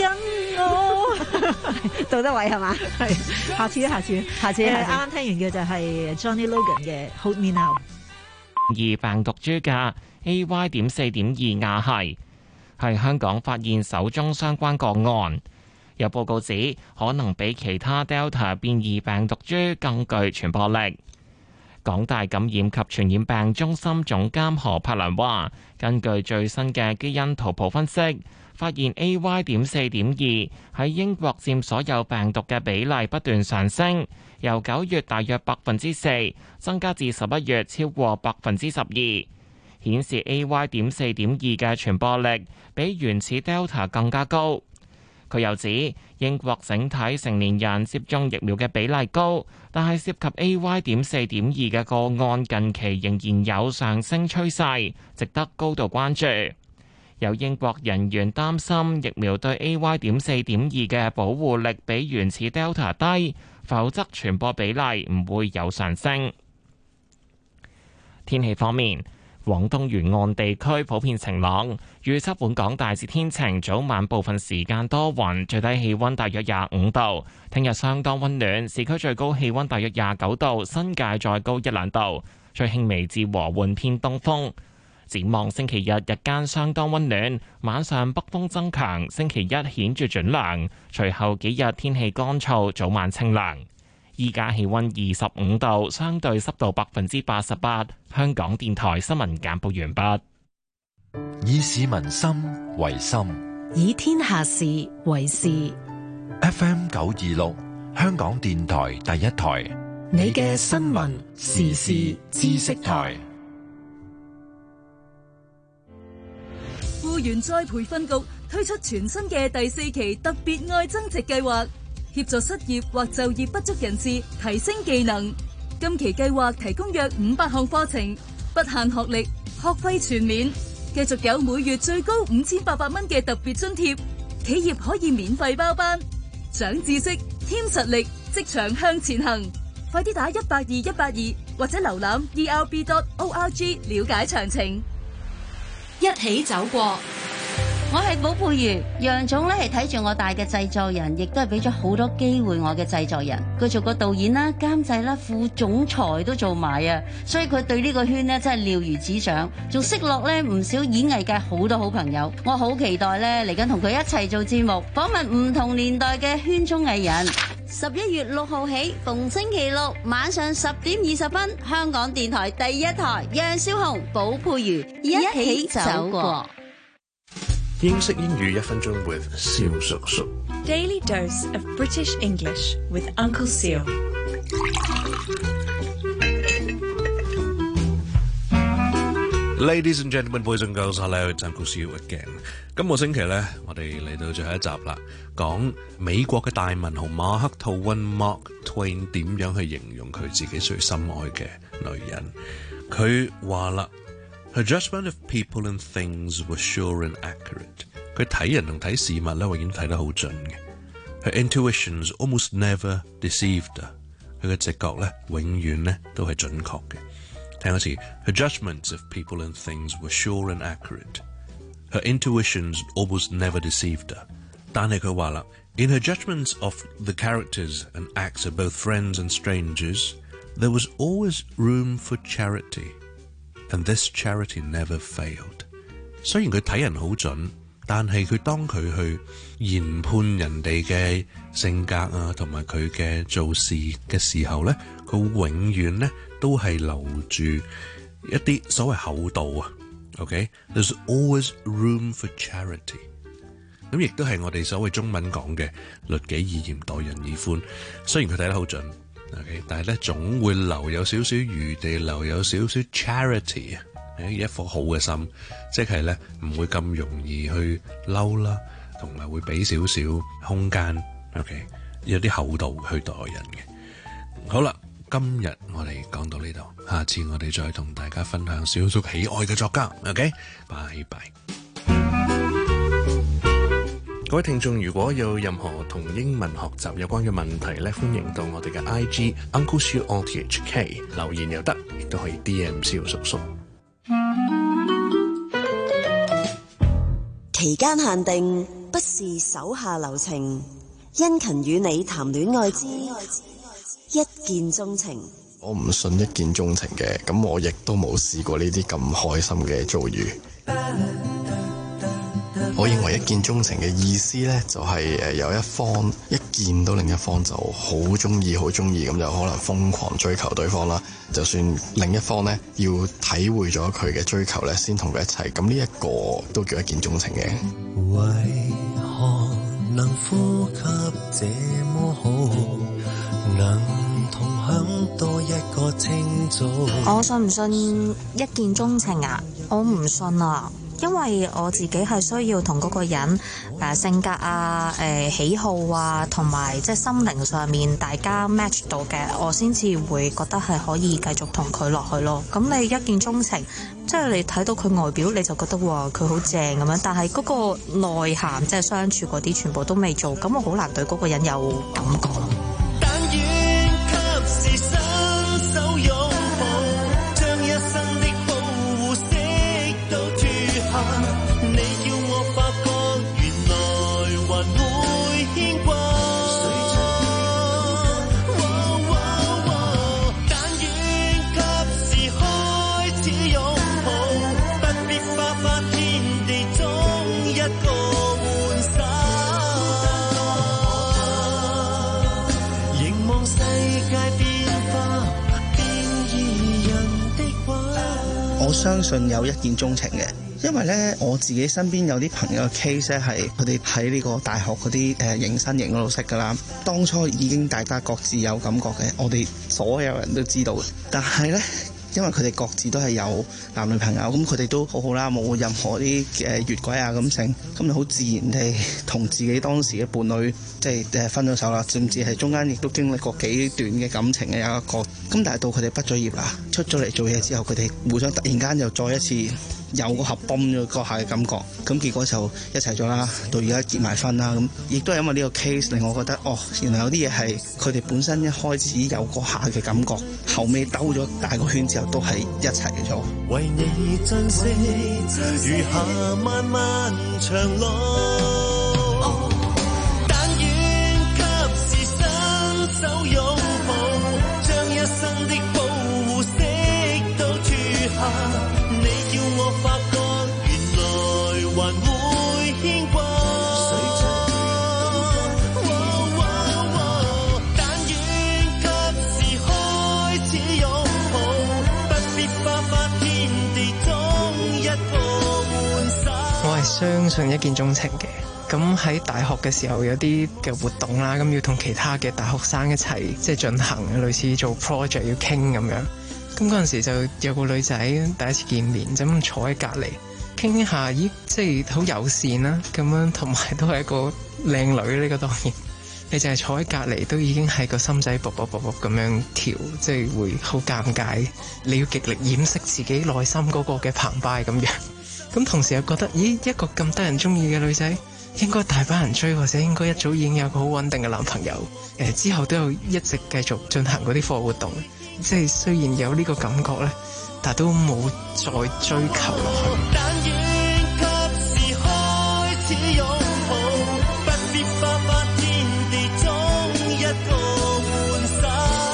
杜德偉係嘛？ 係，下次啊，下次， 下次。 啱啱聽完嘅就係 Johnny Logan 嘅 Hold Me Now。 而病毒株嘅 A Y 點四點二亞系係香港發現首宗相關個案，有報告指可能比其他 Delta 變異病毒株更具傳播力。港大感染及傳染病中心總監何柏良話，根據最新嘅基因圖譜分析，發現 A Y 點四點二喺英國佔所有病毒嘅比例不斷上升，由九月大約百分之四增加至十一月超過百分之十二，顯示 A Y 點四點二嘅傳播力比原始 Delta 更加高。佢又指，英國整體成年人接種疫苗嘅比例高，但係涉及 A Y 點四點二嘅個案近期仍然有上升趨勢，值得高度關注。有英國人員擔心疫苗對 A Y 點四點二嘅保護力比原始 Delta 低，否則傳播比例唔會有上升。天氣方面，廣東沿岸地區普遍晴朗，預測本港大致天晴，早晚部分時間多雲，最低氣溫大約廿五度。聽日相當溫暖，市區最高氣溫大約廿九度，新界再高一兩度，吹輕微至和緩偏東風。展望星期日日間相當溫暖，晚上北風增強，星期一顯著轉涼，隨後幾日天氣乾燥，早晚清涼。依家氣溫二十五度，相對濕度百分之八十八。香港電台新聞簡報完畢。 以市民心為心， 以天下事為事。 F M 九二六，香港電台第一台， 你嘅新聞時事知識台。 僱員再培訓局推出全新嘅第四期特別愛增值計劃，協助失業或就業不足人士提升技能。今期計劃提供約五百項課程，不限學歷，學費全免。 繼續有每月最高五千八百蚊嘅特別津貼，企業可以免費包班，長知識，添實力，職場向前行。快啲打一八二一八二或者瀏覽 e r b dot org 了解詳情。 一起走過。 我係寶佩如，楊總咧係睇住我大嘅製作人，亦都係俾咗好多機會我嘅製作人。佢做過導演啦、監製啦、副總裁都做埋啊，所以佢對呢個圈咧真係了如指掌，仲識落咧唔少演藝界好多好朋友。我好期待咧嚟緊同佢一齊做節目，訪問唔同年代嘅圈中藝人。十一月六號起，逢星期六晚上十點二十分，香港電台第一台，楊少紅、寶佩如一起走過。 英式英語一分鐘 with 蕭叔叔。 Daily dose of British English with Uncle Seal. Ladies and gentlemen, boys and girls, hello, it's Uncle Seal again. 今個星期咧，我哋嚟到最後一集啦，講美國嘅大文豪馬克吐溫 Mark Twain 點樣去形容佢自己最深愛嘅女人。佢話啦，Her judgment of people and things was sure and accurate. 佢睇人同睇事物咧，永遠睇得好準嘅。Her intuitions almost never deceived her. 佢嘅直覺咧，永遠咧都係準確嘅。聽一次 ，Her judgments of people and things were sure and accurate. Her intuitions almost never deceived her. 但係佢話啦 ，In her judgments of the characters and acts of both friends and strangers, there was always room for charity.And this charity never failed. 雖然佢睇人好準，但係佢當佢去研判人哋嘅性格啊，同埋佢嘅做事嘅時候咧，佢永遠咧都係留住一啲所謂厚道啊。OK， there's always room for charity。咁亦都係我哋所謂中文講嘅律己以嚴，待人以寬。雖然佢睇得好準。Okay, 但係咧總會留有少少餘地，留有少少 charity 啊，一顆好嘅心，即係咧唔會咁容易去嬲啦，同埋會俾少少空間 ，OK， 有啲厚道去待人嘅。好啦，今日我哋講到呢度，下次我哋再同大家分享少少喜愛嘅作家 ，OK， 拜拜。各位聽眾，如果有任何同英文學習有關嘅問題咧，歡迎到我哋嘅 I G Uncle Siu O T H K 留言又得，亦都可以 D M 蕭叔叔。 期間限定不是手下留情，殷勤與你談戀愛之一見鍾情。 我唔信一見鍾情嘅，咁我亦都冇試過呢啲咁開心嘅遭遇。我認為一見鍾情嘅意思呢，就係誒有一方一見到另一方就好中意好中意，咁就可能瘋狂追求對方啦。就算另一方呢要體會咗佢嘅追求呢，先同佢一齊，咁呢一個都叫一見鍾情嘅。 為何能呼吸這麼好，能同享多一個清早？ 我信唔信一見鍾情啊？我唔信啊！因為我自己係需要同嗰個人誒、呃、性格啊、誒、呃、喜好啊，同埋即係心靈上面大家 match 到嘅，我先至會覺得係可以繼續同佢落去咯。咁你一見鍾情，即係你睇到佢外表你就覺得哇佢好正咁樣，但係嗰個內涵即係相處嗰啲全部都未做，咁我好難對嗰個人有感覺。 但願及時伸手擁抱，將一生的保護識到脫你叫我發覺原來還會牽掛，但願及時開始擁抱，不必花花天地中一個玩耍，凝望世界變化，變異人的話。 我相信有一見鍾情嘅。因為咧，我自己身邊有啲朋友嘅 case 咧，係佢哋喺呢個大學嗰啲誒迎新營嗰度識噶啦。當初已經大家各自有感覺嘅，我哋所有人都知道嘅。但係咧，因為佢哋各自都係有男女朋友，咁佢哋都好好啦，冇任何啲誒越軌啊咁性，咁就好自然地同自己當時嘅伴侶即係誒分咗手啦，甚至係中間亦都經歷過幾段嘅感情嘅有一個。咁但係到佢哋畢咗業啦，出咗嚟做嘢之後，佢哋互相突然間又再一次有個盒崩咗嗰下嘅感覺，咁結果就一齊咗啦，到而家結埋婚啦，咁亦都係因為呢個 case 令我覺得，哦，原來有啲嘢係佢哋本身一開始有嗰下嘅感覺，後尾兜咗大個圈之後都係一齊咗。 為你珍惜，餘下漫漫長路。但願及時伸手擁抱，將一生的保護釋到處下。你叫我發覺，原來還會牽掛。但願及時開始擁抱，不必花花天地中一個換手。 我係相信一見鐘情嘅。咁喺大學嘅時候有啲嘅活動啦，咁要同其他嘅大學生一齊即係進行，類似做 project 要傾咁樣。咁嗰陣時就有個女仔第一次見面，就咁坐喺隔離傾下，咦，即係好友善啦，咁樣同埋都係一個靚女呢個當然。你就係坐喺隔離都已經係個心仔卜卜卜卜咁樣跳，即係會好尷尬。你要極力掩飾自己內心嗰個嘅澎湃咁樣。咁同時又覺得，咦，一個咁得人中意嘅女仔，應該大把人追，或者應該一早已經有個好穩定嘅男朋友。誒，之後都有一直繼續進行嗰啲課活動，即係雖然有呢個感覺咧，但都冇再追求落去。但願及時開始擁抱，不必花花天地中一個換手。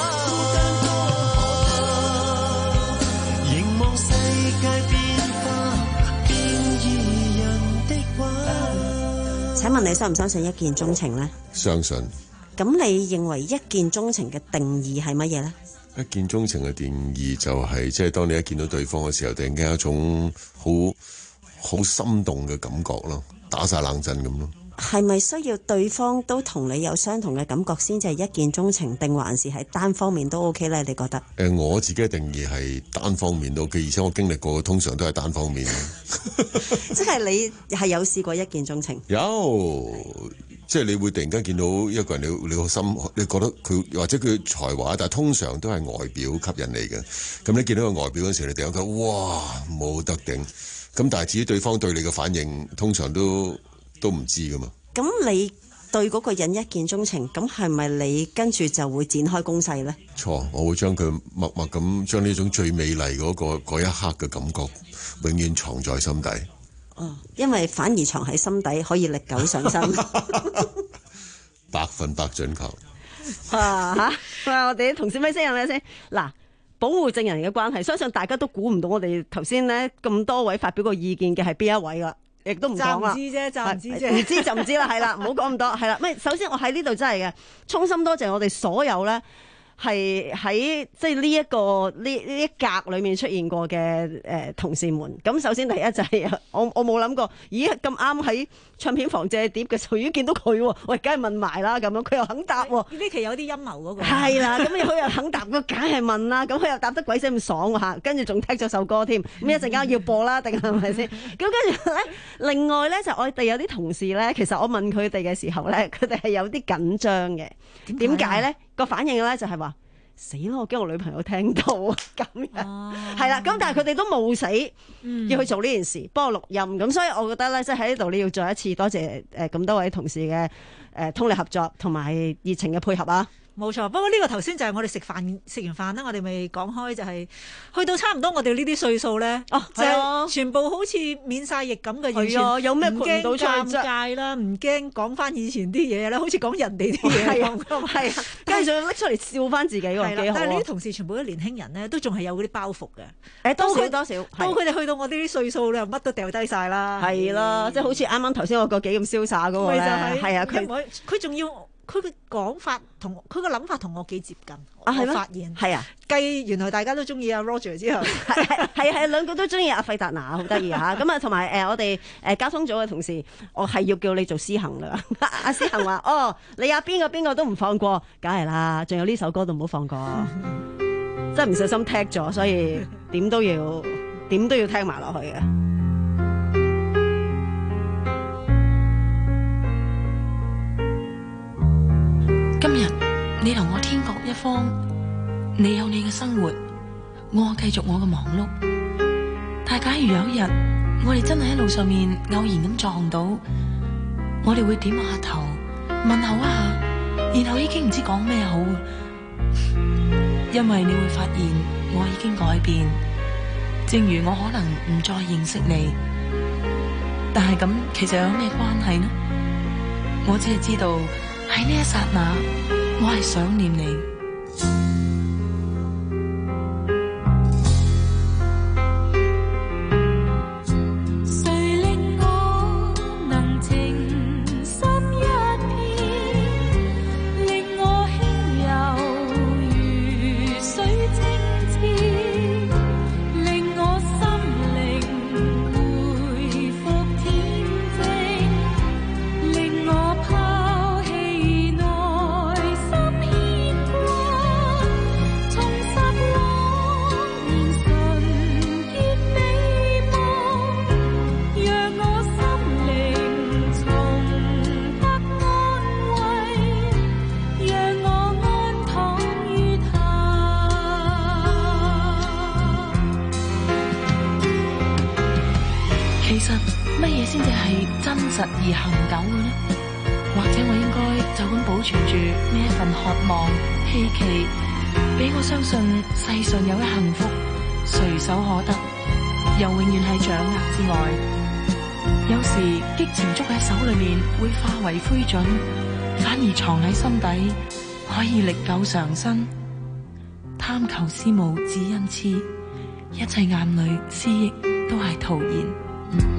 凝望世界變化，變異人的話。 請問你相唔相信一見鍾情呢？ 相信。 咁你認為一見鍾情嘅定義係乜嘢呢？ 一見鍾情嘅定義就係、是，即係當你一見到對方嘅時候，突然間有一種好好心動嘅感覺咯，打晒冷震咁咯。 係咪需要對方都同你有相同嘅感覺先至係一見鍾情，定還是係單方面都 OK 呢？你覺得？誒、 呃，我自己嘅定義係單方面都 OK，而且我經歷過，通常都係單方面。 即係你係有試過一見鍾情？ 有。即係你會突然間見到一個人，你你個心，你覺得佢或者佢才華，但係通常都係外表吸引你嘅。咁你見到個外表嗰時候，你突然間覺得哇，冇得頂。咁但係至於對方對你嘅反應，通常都都唔知噶嘛。 咁你對嗰個人一見鍾情，咁係咪你跟住就會展開攻勢呢？ 錯，我會將佢默默咁將呢種最美麗嗰、嗰個嗰一刻嘅感覺，永遠藏在心底。 哦，因為反而藏喺心底，可以歷久常新。 百分百準確。 啊嚇！我哋啲同事咩聲有咩聲？嗱，保護證人嘅關係，相信大家都估唔到我哋頭先咧咁多位發表個意見嘅係邊一位噶，亦都唔講啦。 就唔知啫，就唔知啫， 唔知就唔知啦，係啦，唔好講咁多，係啦。咩？首先我喺呢度真係嘅，衷心多謝我哋所有咧。係喺即係呢一個呢呢一格裏面出現過嘅誒、呃、同事們。咁首先第一就係、是、我我冇諗過，咦咁啱喺唱片房借碟嘅時候已經見到佢喎，喂，梗係問埋啦咁樣，佢又肯答喎。 呢期有啲陰謀嗰、那個。係啦，咁佢又肯答，咁梗係問啦，咁佢又答得鬼死咁爽喎嚇，跟住仲踢咗首歌添，咁一陣間要播啦，定係咪先？咁跟住咧，另外咧就我哋有啲同事咧，其實我問佢哋嘅時候咧，佢哋係有啲緊張嘅。點解咧？個反應咧就係話死咯，我驚我女朋友聽到咁樣，係啦、啊。咁但係佢哋都冇死、嗯、要去做呢件事，幫我錄音。咁所以我覺得咧，即係喺呢度你要再一次多謝誒咁多位同事嘅誒通力合作同埋熱情嘅配合啊！ 冇錯，不過呢個頭先就係我哋食飯食完飯啦，我哋咪講開就係、是、去到差唔多我哋呢啲歲數咧，哦，就係全部好似免晒疫咁嘅，係啊， 有咩唔驚尷尬啦，唔驚講翻以前啲嘢啦，好似講人哋啲嘢咁，係啊，跟住仲拎出嚟笑翻自己喎，幾好。但係你啲同事全部都年輕人咧，都仲係有嗰啲包袱嘅，誒多少多少，到佢哋去到我呢啲歲數咧，乜都掉低晒啦，係啦，即係好似啱啱頭先我個幾咁瀟灑嗰個咧，係啊，佢佢仲要。佢嘅講法同佢個諗法同我幾接近，啊、我發現係啊，繼原來大家都中意阿 Roger 之後，係係係兩個都中意阿費達拿，好得意嚇。咁啊，同埋誒我哋誒交通組嘅同事，我係要叫你做思行啦。阿思行話：哦，你阿邊個邊個都唔放過，梗係啦，仲有呢首歌都唔好放過，真係唔小心踢咗，所以點都要點都要聽埋落去嘅。 今日你同我天各一方，你有你嘅生活，我繼續我嘅忙碌。 但係假如有一日我哋真係喺路上面偶然咁撞到，我哋會點下頭問候一下，然後已經唔知講咩好，因為你會發現我已經改變，正如我可能唔再認識你，但係咁其實有咩關係呢？我只係知道喺呢一剎那，我係想念你。而恒久嘅呢？或者我應該就咁保存住呢一份渴望、希冀，俾我相信世上有一幸福隨手可得，又永遠喺掌握之外。有時激情捉喺手裏面會化為灰燼，反而藏喺心底可以歷久常新。貪求思慕只因痴，一切眼淚思憶都係徒然。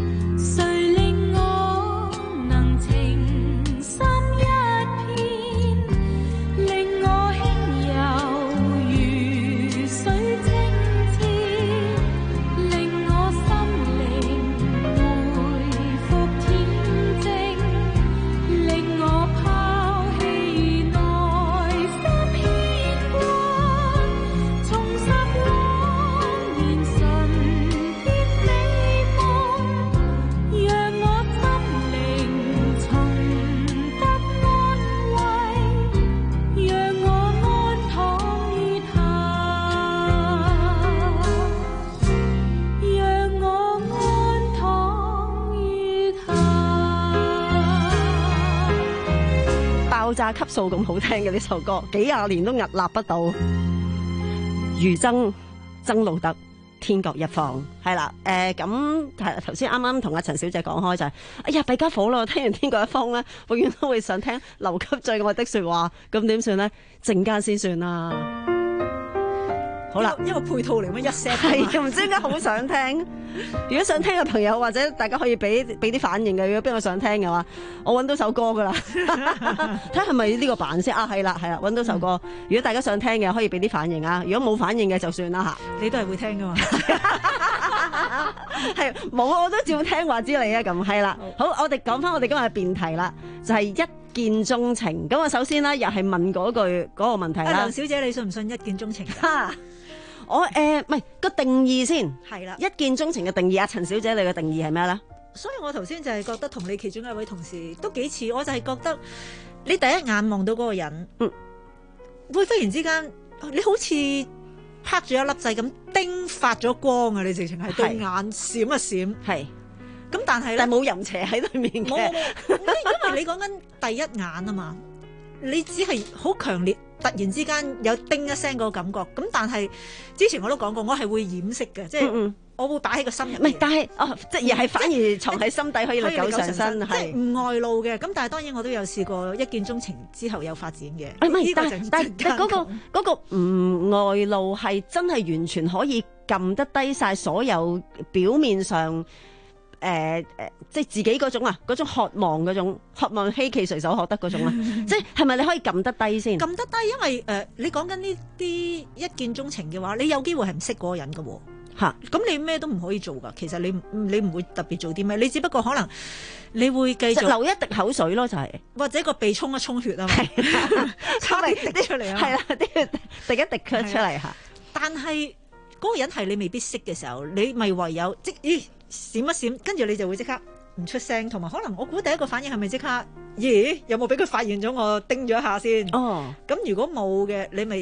爆炸級數咁好聽嘅呢首歌，幾廿年都屹立不倒。余爭曾路得，天各一方，係啦。誒咁係頭先啱啱同阿陳小姐講開就係、是，哎呀弊家伙咯！聽完天各一方咧，永遠都會想聽留給最愛的説話，咁點算咧？陣間先算啦。好啦， 一個配套嚟咩？一 set 係唔知點解好想聽。如果想聽嘅朋友或者大家可以俾俾啲反應嘅，如果邊個想聽嘅話，我揾到首歌噶啦，睇下係咪呢個版先啊？係啦係啦，揾到首歌。嗯、如果大家想聽嘅，可以俾啲反應啊。如果冇反應嘅就算啦嚇。 你都係會聽噶嘛？ 係冇我都照聽話之你啊咁係啦。好，我哋講翻我哋今日嘅辯題啦，就係、是、一見鍾情。咁啊，首先咧又係問嗰句嗰、那個問題啦。 梁小姐，你信唔信一見鍾情？ 我誒唔係個定義先， 係啦， 一見鍾情嘅定義啊，陳小姐你嘅定義係咩咧？ 所以我頭先就係覺得同你其中一位同事都幾似，我就係覺得你第一眼望到嗰個人，嗯，會忽然之間你好似拍住一粒掣咁叮發咗光啊！你直情係對眼閃一閃，係。咁但係咧， 但係冇淫邪喺裏面嘅， 冇冇冇，因為你講緊第一眼啊嘛，你只係好強烈。突然之間有叮一聲嗰個感覺，咁但係之前我都講過，我係會掩飾嘅，即係我會擺喺個心入面。唔係，但係哦，即係而係反而藏喺心底可以歷久常新，即係唔外露嘅。咁但係當然我都有試過一見鍾情之後有發展嘅。唔係，但係但係嗰個嗰個唔外露係真係完全可以撳得低晒所有表面上。誒誒、呃，即係自己嗰種啊，嗰種渴望嗰種渴望希冀隨手可得嗰種啊，即係係咪你可以撳得低先？撳得低，因為誒、呃，你講緊呢啲一見鍾情嘅話，你有機會係唔識嗰個人㗎喎。嚇，咁你咩都唔可以做㗎。其實你你唔會特別做啲咩，你只不過可能你會繼續流一滴口水咯，就係、是、或者個鼻沖一沖血啊嘛，差啲滴出嚟啊，係啦，啲血滴一滴出嚟嚇。但係嗰個人係你未必識嘅時候，你咪唯有即咦。閃一閃，跟住你就會即刻唔出聲，同埋可能我估第一個反應係咪即刻？咦，有冇俾佢發現咗我叮咗一下先？哦，咁如果冇嘅，你咪擺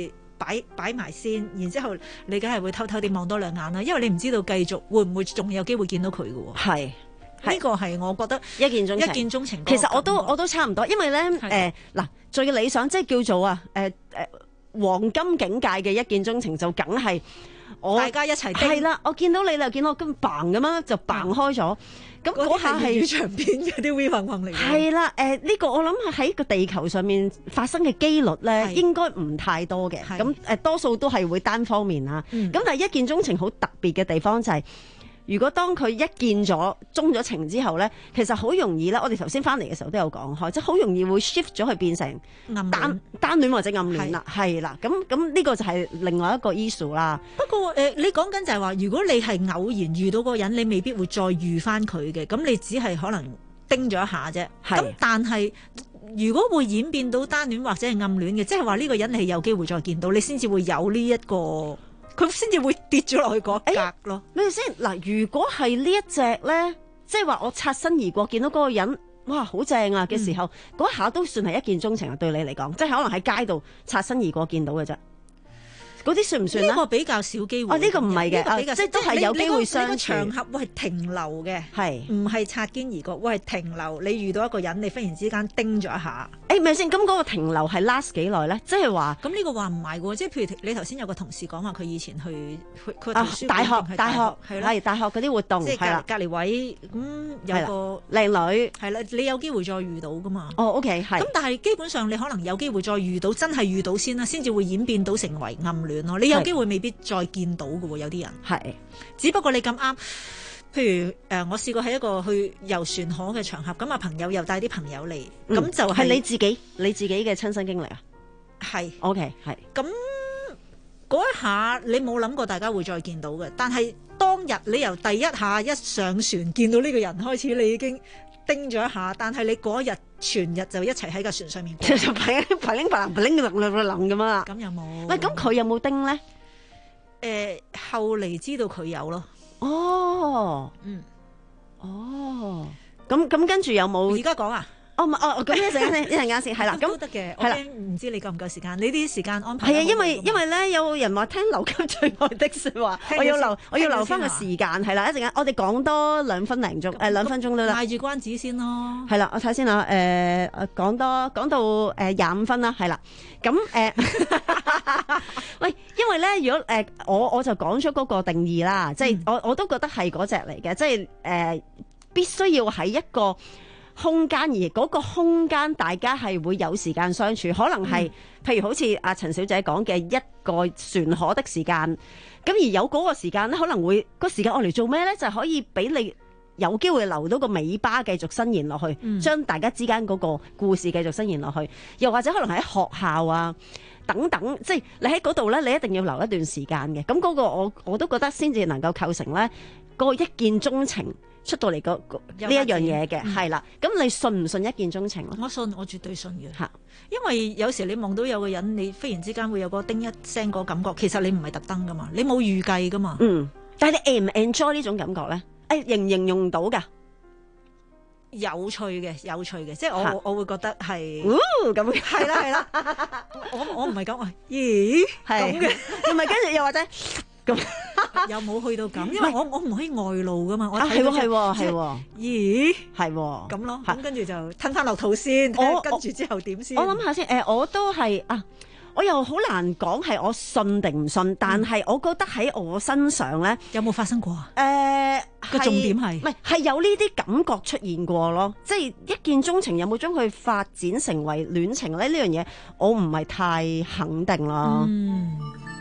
擺擺埋先，然之後你梗係會偷偷地望多兩眼啦，因為你唔知道繼續會唔會仲有機會見到佢嘅喎。 係呢個係我覺得一見鍾情。 一見鍾情。 其實我都我都差唔多，因為咧誒嗱最理想即係叫做啊誒誒、呃、黃金境界嘅一見鍾情就梗係我大家一齊係啦，我見到你啦，見到我咁嘭咁樣就嘭開咗。咁嗰下係粵長片嗰啲 V 橫橫嚟嘅。係啦，誒、呃、呢、呢個我諗喺個地球上面發生嘅機率咧，應該唔太多嘅。咁誒、呃、多數都係會單方面啦。咁、嗯、但係一見鍾情好特別嘅地方就係、是，如果當佢一見咗鍾咗情之後咧，其實好容易咧。我哋頭先翻嚟嘅時候都有講開，即係好容易會 shift 咗去變成單單戀或者暗戀啦。係啦，咁咁呢個就係另外一個 issue 啦。 不過誒、呃，你講緊就係話，如果你係偶然遇到嗰個人，你未必會再遇翻佢嘅。咁你只係可能叮咗一下啫。咁但係如果會演變到單戀或者係暗戀嘅，即係話呢個人你係有機會再見到，你先至會有呢、這、一個。佢先至會跌咗落去嗰格咯。 咪先嗱，如果係呢一隻咧，即係話我擦身而過見到嗰個人，哇，好正啊嘅時候，嗰、嗯、下都算係一見鍾情啊。對你嚟講，即係可能喺街度擦身而過見到嘅啫。嗰啲算唔算咧？ 呢、這個比較少機會。 哦，呢、這個唔係嘅，即係都係有機會相處。 你個場合會係停留嘅，係唔係擦肩而過？會係停留。你遇到一個人，你忽然之間叮咗一下。誒，咪先？咁嗰個停留係 last 幾耐咧？即係話咁呢個話唔係嘅，即係譬如你頭先有個同事講話，佢以前去去佢圖書大學大學係係大學嗰啲活動， 即係隔隔離位咁、嗯、有個靚女係啦，你有機會再遇到噶嘛？ 哦 ，OK 係。 咁但係基本上你可能有機會再遇到，真係遇到先啦，先至會演變到成為暗戀咯。你有機會未必再見到嘅喎，有啲人係， 只不過你咁啱。譬如誒、呃，我試過喺一個去遊船河嘅場合，咁啊朋友又帶啲朋友嚟，咁、嗯、就係、是、 你自己你自己嘅親身經歷啊？ 係 ，OK 係。 咁嗰一下你冇諗過大家會再見到嘅，但係當日你由第一下一上船見到呢個人開始，你已經叮咗一下，但係你嗰日全日就一齊喺架船上面， 就排排拎排拎拎拎拎咁啊！ 咁有冇？ 喂，咁佢有冇叮咧？ 誒、呃，後嚟知道佢有咯。 哦， 嗯， 哦，咁咁跟住有冇？ 而家講啊？ 哦，唔哦，咁一陣間先，一陣間先，係啦，咁都得嘅，係啦，唔知你夠唔夠時間？呢啲時間安排係啊，因為因為咧有人話聽留給最愛的説話，我要留我要留翻個時間，係啦，一陣間我哋講多兩分零鐘，誒兩分鐘都得， 賣住關子先咯。 係啦，我睇先啦，誒誒講多講到誒廿五分啦，係啦，咁誒，喂，因為咧，如果誒我我就講出嗰個定義啦，即係我我都覺得係嗰隻嚟嘅，即係誒必須要喺一個空間，而嗰個空間大家係會有時間相處，可能係、嗯、譬如好似阿陳小姐講嘅一個船河的時間，咁而有嗰個時間咧，可能會、嗰個時間我嚟做咩咧？就係、可以俾你有機會留到個尾巴繼續伸延落去，嗯、將大家之間嗰個故事繼續伸延落去，又或者可能喺學校啊等等，即係你喺嗰度咧，你一定要留一段時間嘅。咁嗰個我我都覺得先至能夠構成咧嗰個一見鍾情。出到嚟個呢一樣嘢嘅係啦，咁、嗯、你信唔信一見鍾情咯？ 我信，我絕對信嘅。嚇，因為有時你望到有個人，你忽然之間會有個叮一聲個感覺，其實你唔係特登噶嘛，你冇預計噶嘛。 嗯，但係你 enjoy 呢種感覺咧？誒、哎，形唔形容到㗎？ 有趣嘅，有趣嘅，即係我我會覺得係， 咁係啦係啦，我我唔係咁話，咦咁嘅， 唔係跟住又或者。 又冇去到咁，因為我我唔可以外露噶嘛。我係喎係喎係喎， 咦係喎咁咯。咁跟住就吞翻落肚先，我跟住之後點先？ 我諗下先。誒、呃，我都係啊，我又好難講係我信定唔信，但係我覺得喺我身上咧， 有冇發生過啊？ 誒、呃， 個重點係唔係係有呢啲感覺出現過咯？即係一見鍾情有冇將佢發展成為戀情咧？呢樣嘢我唔係太肯定咯。 嗯。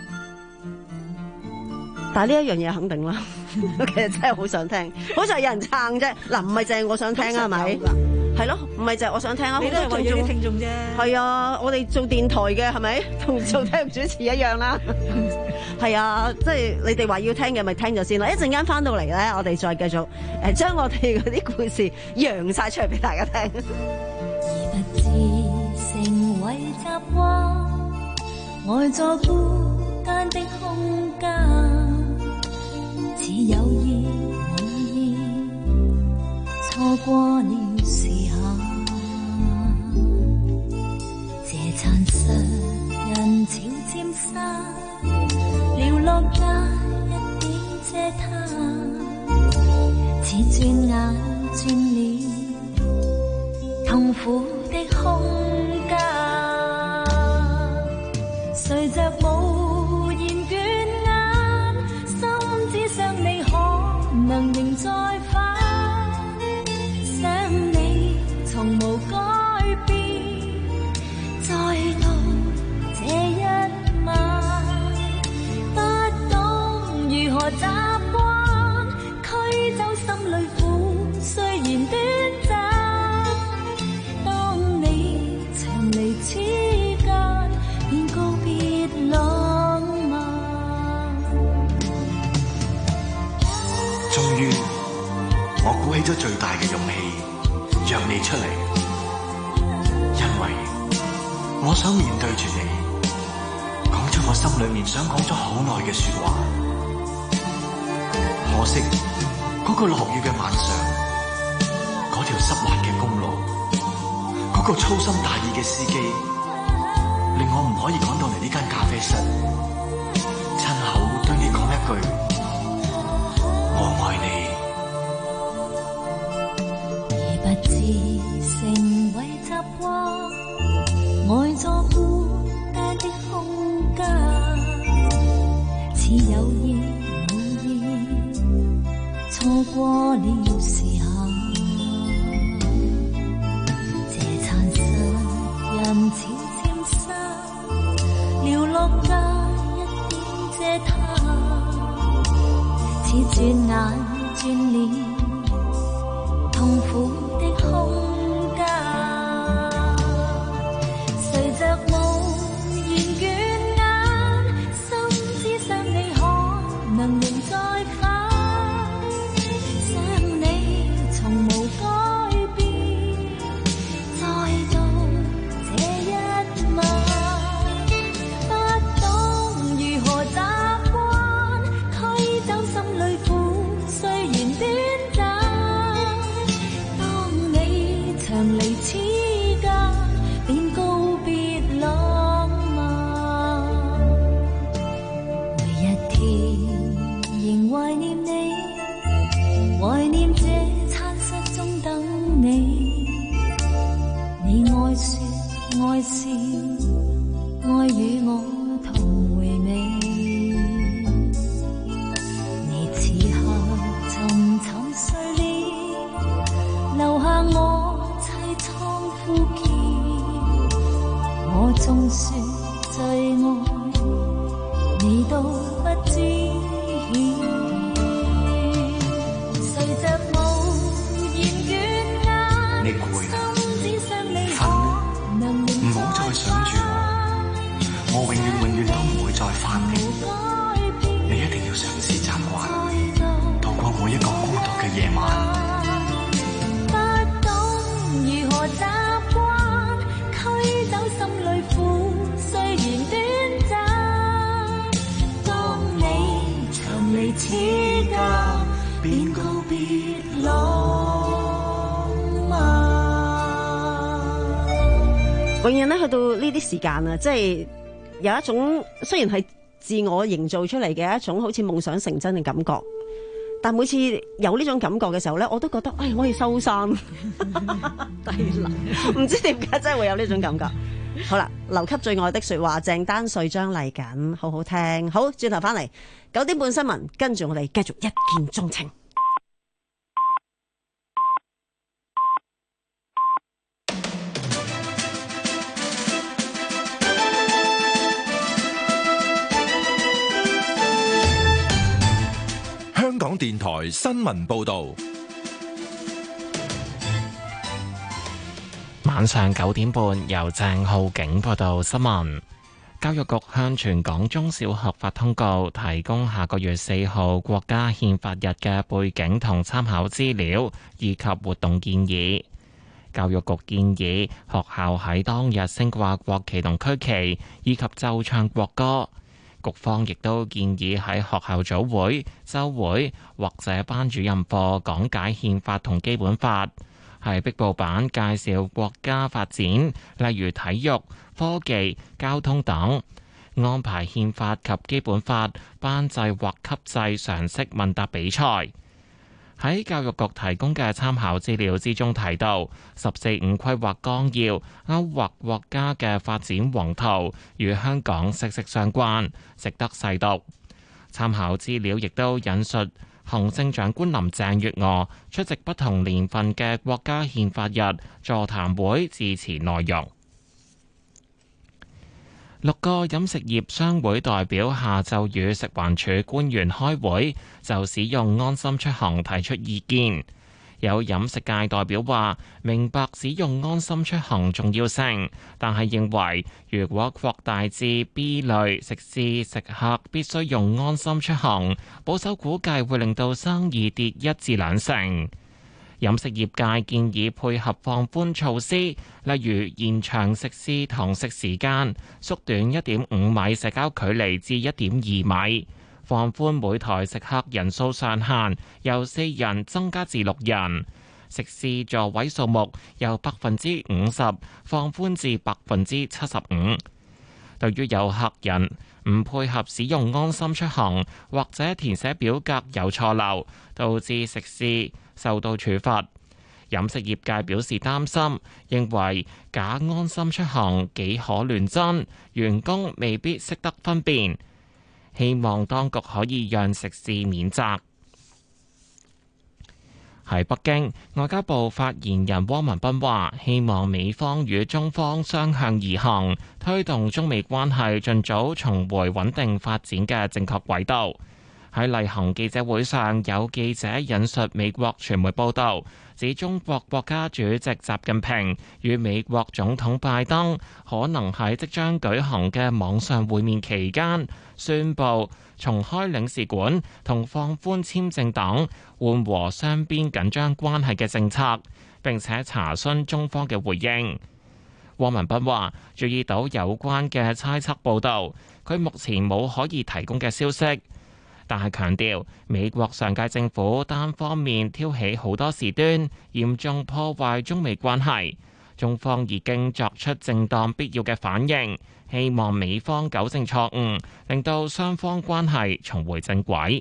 但係呢一樣嘢肯定啦，其實真係好想聽，好在有人撐啫。嗱，唔係淨係我想聽啊，係咪？係咯，唔係淨係我想聽啊。 你都係為咗啲聽眾啫。 係啊，我哋做電台嘅係咪？同做體育主持一樣啦。係啊，即係你哋話要聽嘅，咪聽咗先啦。一陣間翻到嚟咧，我哋再繼續誒，將我哋嗰啲故事揚晒出嚟俾大家聽。 而不知成為習慣，呆在孤單的空間。似有意無意，錯過了時下，這殘失人人潮漸散，寥落街一點遮他，似轉眼轉了痛苦的空間，隨着無言倦眼，心只想你可能仍在返，想你從無改變，再到這一晚，不懂如何習慣，驅走心裏苦，雖然短暫。當你長離此間，便告別浪漫。 終於，我鼓起咗最大嘅勇氣，約你出嚟，因為我想面對住你，講出我心裏面想講咗好耐嘅說話。可惜嗰個落雨嘅晚上，嗰條濕滑嘅公路，嗰個粗心大意嘅司機，令我唔可以趕到嚟呢間咖啡室，親口對你講一句我愛你。 而不知成為習慣，呆坐孤單的空間，似有意無意錯過了時候，這殘實人潮漸散，寥落街一點遮他，似轉眼轉了痛苦的空間，隨着無言倦眼，心只想你可能仍在返，想你從無改變，再到這一晚，不懂如何習慣，驅走心裏苦，雖然短暫。長離此間，便告別浪漫。每一天仍懷念你，懷念這餐室中等你。你愛說愛笑，愛與我同回味。你此刻沉沉睡了，留下我枯竭，我縱說最愛你都不知曉，隨着無言倦眼， 你攰啦， 只想你瞓啦，唔好再想住我，我永遠永遠都唔會再翻嚟，你一定要嘗試習慣，度過每一個孤獨嘅夜晚。此間便告別浪漫。 永遠咧去到呢啲時間啊，即係有一種雖然係自我營造出嚟嘅一種好似夢想成真嘅感覺，但每次有呢種感覺嘅時候咧，我都覺得唉，我可以收山低能，唔知點解真係會有呢種感覺。好啦，留給最愛的說話，鄭丹瑞將嚟緊，好好聽。好，轉頭翻嚟九點半新聞，跟住我哋繼續一見鍾情。 香港電台新聞報道。 晚上九點半，由鄭浩景報道新聞。教育局向全港中小學發通告，提供下個月四號國家憲法日嘅背景同參考資料，以及活動建議。教育局建議學校喺當日升掛國旗同區旗，以及奏唱國歌。局方亦都建議喺學校早會、週會或者班主任課講解憲法同基本法。係壁報版介紹國家發展，例如體育、科技、交通等， 安排憲法及基本法頒制或級制常識問答比賽。喺教育局提供嘅參考資料之中提到，十四五規劃綱要勾畫國家嘅發展宏圖，與香港息息相關，值得細讀。參考資料亦都引述行政長官林鄭月娥出席不同年份嘅國家憲法日座談會致辭內容。六個飲食業商會代表下晝與食環署官員開會，就使用安心出行提出意見。有飲食界代表話，明白使用安心出行重要性，但係認為如果擴大至 B 類食肆食客必須用安心出行，保守估計會令到生意跌一至兩成。飲食業界建議配合放寬措施，例如延長食肆堂食時間，縮短一點五米社交距離至一點二米，放寬每台食客人數上限，由四人增加至六人，食肆座位數目由百分之五十放寬至百分之七十五。對於有客人唔配合使用安心出行，或者填寫表格有錯漏，導致食肆受到處罰，飲食業界表示擔心，認為假安心出行幾可亂真，員工未必識得分辨，希望當局可以讓食肆免責。喺北京，外交部發言人汪文斌話，希望美方與中方相向而行，推動中美關係盡早重回穩定發展嘅正確軌道。喺例行記者會上，有記者引述美國傳媒報道，指中國國家主席習近平與美國總統拜登可能喺即將舉行嘅網上會面期間，宣布重開領事館同放寬簽證等緩和雙邊緊張關係嘅政策，並且查詢中方嘅回應。汪文斌話：注意到有關嘅猜測報導，佢目前冇可以提供嘅消息。但係強調，美國上屆政府單方面挑起好多事端，嚴重破壞中美關係。中方已經作出正當必要嘅反應，希望美方糾正錯誤，令到雙方關係重回正軌。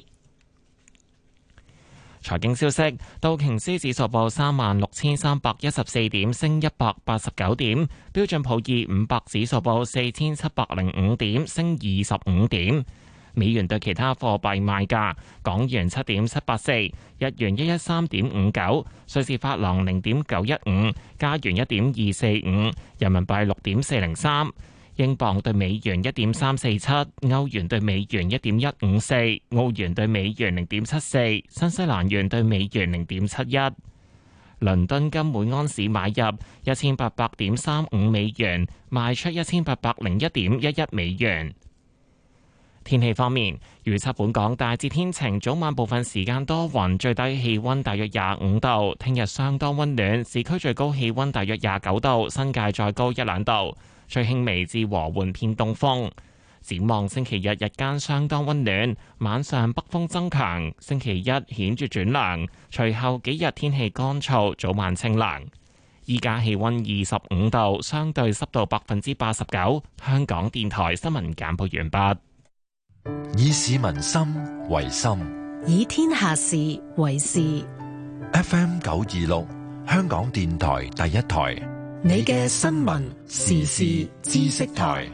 財經消息，道瓊斯指數報三萬六千三百一十四點，升一百八十九點；標準普爾五百指數報四千七百零五點，升二十五點。美元對其他貨幣賣價：港元七點七八四，日元一一三點五九，瑞士法郎零點九一五，加元一點二四五，人民幣六點四零三，英鎊對美元一點三四七，歐元對美元一點一五四，澳元對美元零點七四，新西蘭元對美元零點七一。倫敦金每安士買入一千八百點三五美元，賣出一千八百零一點一一美元。天氣方面，預測本港大致天晴，早晚部分時間多雲，最低氣溫大約廿五度。聽日相當溫暖，市區最高氣溫大約廿九度，新界再高一兩度。吹輕微至和緩偏東風。展望星期日日間相當溫暖，晚上北風增強。星期一顯著轉涼，隨後幾日天氣乾燥，早晚清涼。依家氣溫二十五度，相對濕度百分之八十九。香港電台新聞簡報完畢。 以市民心為心， 以天下事為事。 F M 九二六，香港電台第一台， 你嘅新聞時事知識台。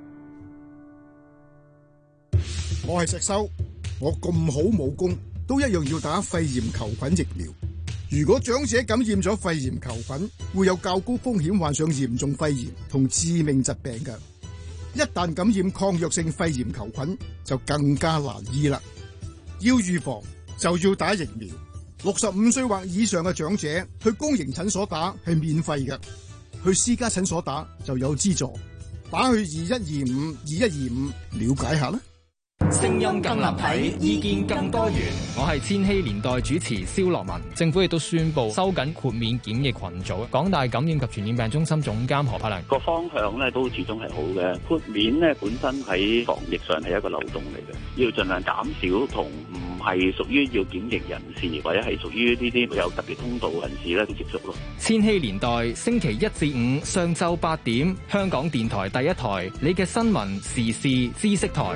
我係石修，我咁好武功，都一樣要打肺炎球菌疫苗。如果長者感染咗肺炎球菌，會有較高風險患上嚴重肺炎同致命疾病嘅。一旦感染抗藥性肺炎球菌，就更加難醫啦。要預防就要打疫苗。六十五歲或以上嘅長者去公營診所打係免費嘅，去私家診所打就有資助。打去二一二五二一二五了解下啦。 聲音更立體，意見更多元。我係千禧年代主持蕭樂文。政府亦都宣布收緊豁免檢疫群組。港大感染及傳染病中心總監何柏良， 個方向咧都始終係好嘅。豁免咧本身喺防疫上係一個漏洞嚟嘅，要盡量減少同唔係屬於要檢疫人士或者係屬於呢啲有特別通道人士咧去接觸咯。 千禧年代星期一至五上晝八點，香港電台第一台，你嘅新聞時事知識台。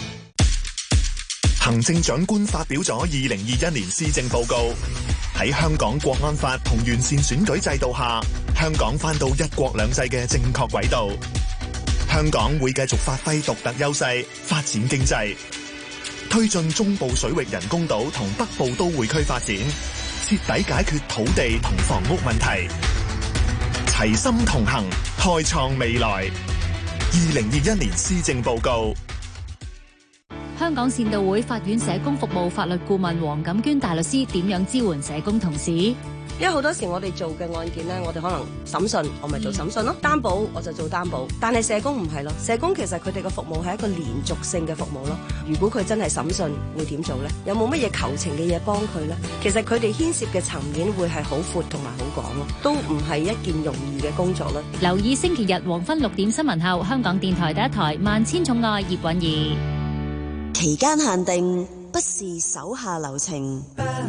行政長官發表咗二零二一年施政報告，喺香港國安法同完善選舉制度下，香港返到一國兩制嘅正確軌道。香港會繼續發揮獨特優勢，發展經濟，推進中部水域人工島同北部都會區發展，徹底解決土地同房屋問題，齊心同行，開創未來。二零二一年施政報告。 香港善道會法院社工服務法律顧問黃錦娟大律師點樣支援社工同事？ 因為好多時我哋做嘅案件呢，我哋可能審訊，我咪做審訊咯；擔保我就做擔保。但係社工唔係咯，社工其實佢哋嘅服務係一個連續性嘅服務咯。如果佢真係審訊，會點做呢？有冇乜嘢求情嘅嘢幫佢呢？其實佢哋牽涉嘅層面會係好闊同埋好廣咯，都唔係一件容易嘅工作咯。 留意星期日黃昏六點新聞後，香港電台第一台萬千寵愛葉韻儀。 期間限定，不是手下留情。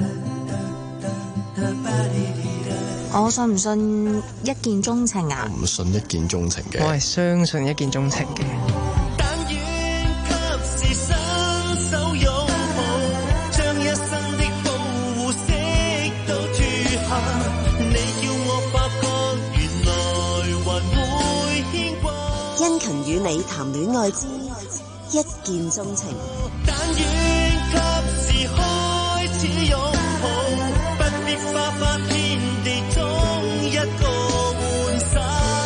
我信唔信一見鍾情啊？ 唔信一見鍾情嘅。 我係相信一見鍾情嘅。 但願及時伸手擁抱，將一生的保護惜到絕下。你叫我發覺原來還會牽掛。 殷勤與你談戀愛之一見鍾情。 但願及時開始擁抱，不必花花遍地中一個換手，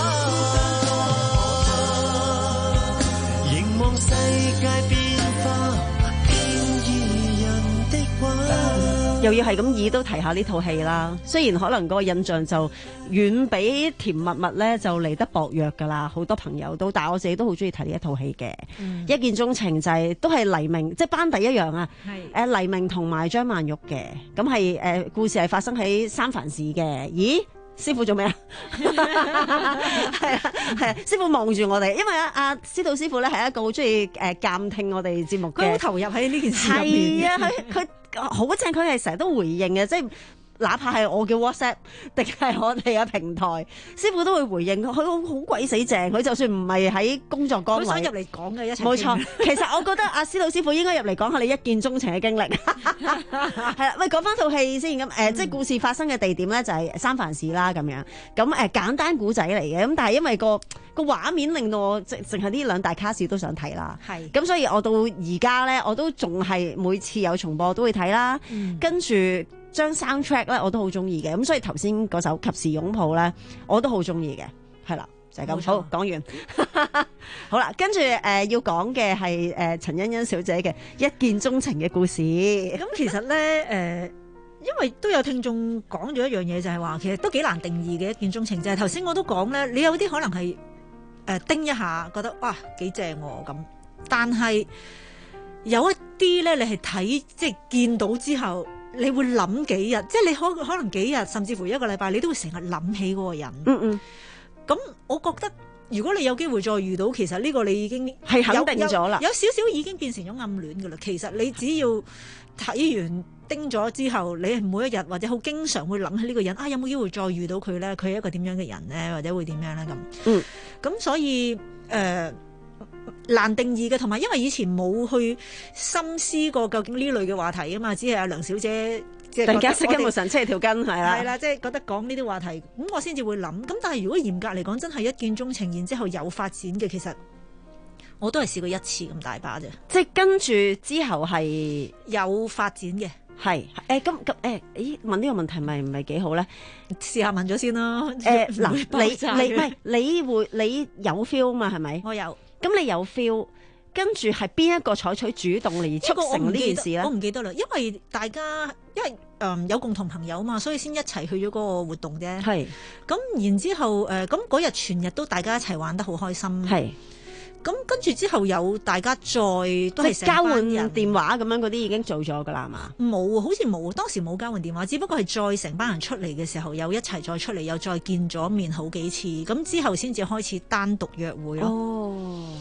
凝望世界變化，見異人的話。 又要係咁意都提下呢套戲啦，雖然可能嗰個印象就遠比甜蜜蜜咧就嚟得薄弱噶啦，好多朋友都，但係我自己都好中意睇呢一套戲嘅。嗯、一見鍾情就係、是、都係黎明，即係班底一樣啊。係誒、呃、黎明同埋張曼玉嘅，咁係誒故事係發生喺三藩市嘅。咦？師傅做咩啊？係啊係啊，師傅望住我哋，因為啊阿司徒師傅咧係一個好中意誒監聽我哋節目嘅， 佢好投入喺呢件事入面。 係啊，佢佢好正，佢係成日都回應嘅，即係。哪怕係我嘅 WhatsApp 定係我哋嘅平台，師傅都會回應佢，佢好鬼死正。佢就算唔係喺工作崗位， 佢想入嚟講嘅一齊。 冇錯，其實我覺得阿司徒師傅應該入嚟講下你一見鍾情嘅經歷。係啦，喂，講翻套戲先咁，誒、呃，嗯、即係故事發生嘅地點咧就係三藩市啦，咁樣。咁誒、呃、簡單古仔嚟嘅，咁但係因為個個畫面令到我淨淨係呢兩大卡士都想睇啦。係是。咁所以我到而家咧，我都仲係每次有重播都會睇啦。嗯、跟住。張 soundtrack 咧我都好中意嘅，咁所以頭先嗰首及時擁抱咧我都好中意嘅，係啦就係、是、咁。錯好，講完。好啦，跟住誒、呃、要講嘅係誒陳欣欣小姐嘅一見鍾情嘅故事。 咁其實咧誒、呃，因為都有聽眾講咗一樣嘢，就係話其實都幾難定義嘅一見鍾情，就係頭先我都講咧，你有啲可能係誒、呃、叮一下覺得哇幾正喎咁，但係有一啲咧你係睇即係見到之後。你會諗幾日，即係你可可能幾日，甚至乎一個禮拜，你都會成日諗起嗰個人。嗯嗯。咁我覺得，如果你有機會再遇到，其實呢個你已經係肯定咗啦，有少少已經變成咗暗戀噶啦。其實你只要睇完叮咗之後，你每一日或者好經常會諗起呢個人啊，有冇機會再遇到佢咧？佢係一個點樣嘅人咧？或者會點樣咧？咁嗯。咁所以誒。呃難定義嘅，同埋因為以前冇去深思過究竟呢類嘅話題啊嘛，只係阿梁小姐即係突然間識緊無神車條筋係啦，係啦，即係覺得講呢啲話題，咁我先至會諗。咁但係如果嚴格嚟講，真係一見鍾情，然之後有發展嘅，其實我都係試過一次咁大把啫。即係跟住之後係有發展嘅，係誒咁咁誒，咦問呢個問題咪唔係幾好咧？試下問咗先啦。誒嗱、呃，你你唔係你會你有 feel 嘛？係咪？我有。咁你有 feel， 跟住係邊一個採取主動嚟促成呢件事咧？我唔記得啦，因為大家因為誒、呃、有共同朋友嘛，所以先一齊去咗嗰個活動啫。係咁是，然之後誒，咁嗰日全日都大家一齊玩得好開心。係咁，跟住之後有大家再都係交換電話咁樣嗰啲已經做咗噶啦嘛？冇，好似冇，當時冇交換電話，只不過係再成班人出嚟嘅時候，又一齊再出嚟，又再見咗面好幾次，咁之後先至開始單獨約會咯。哦，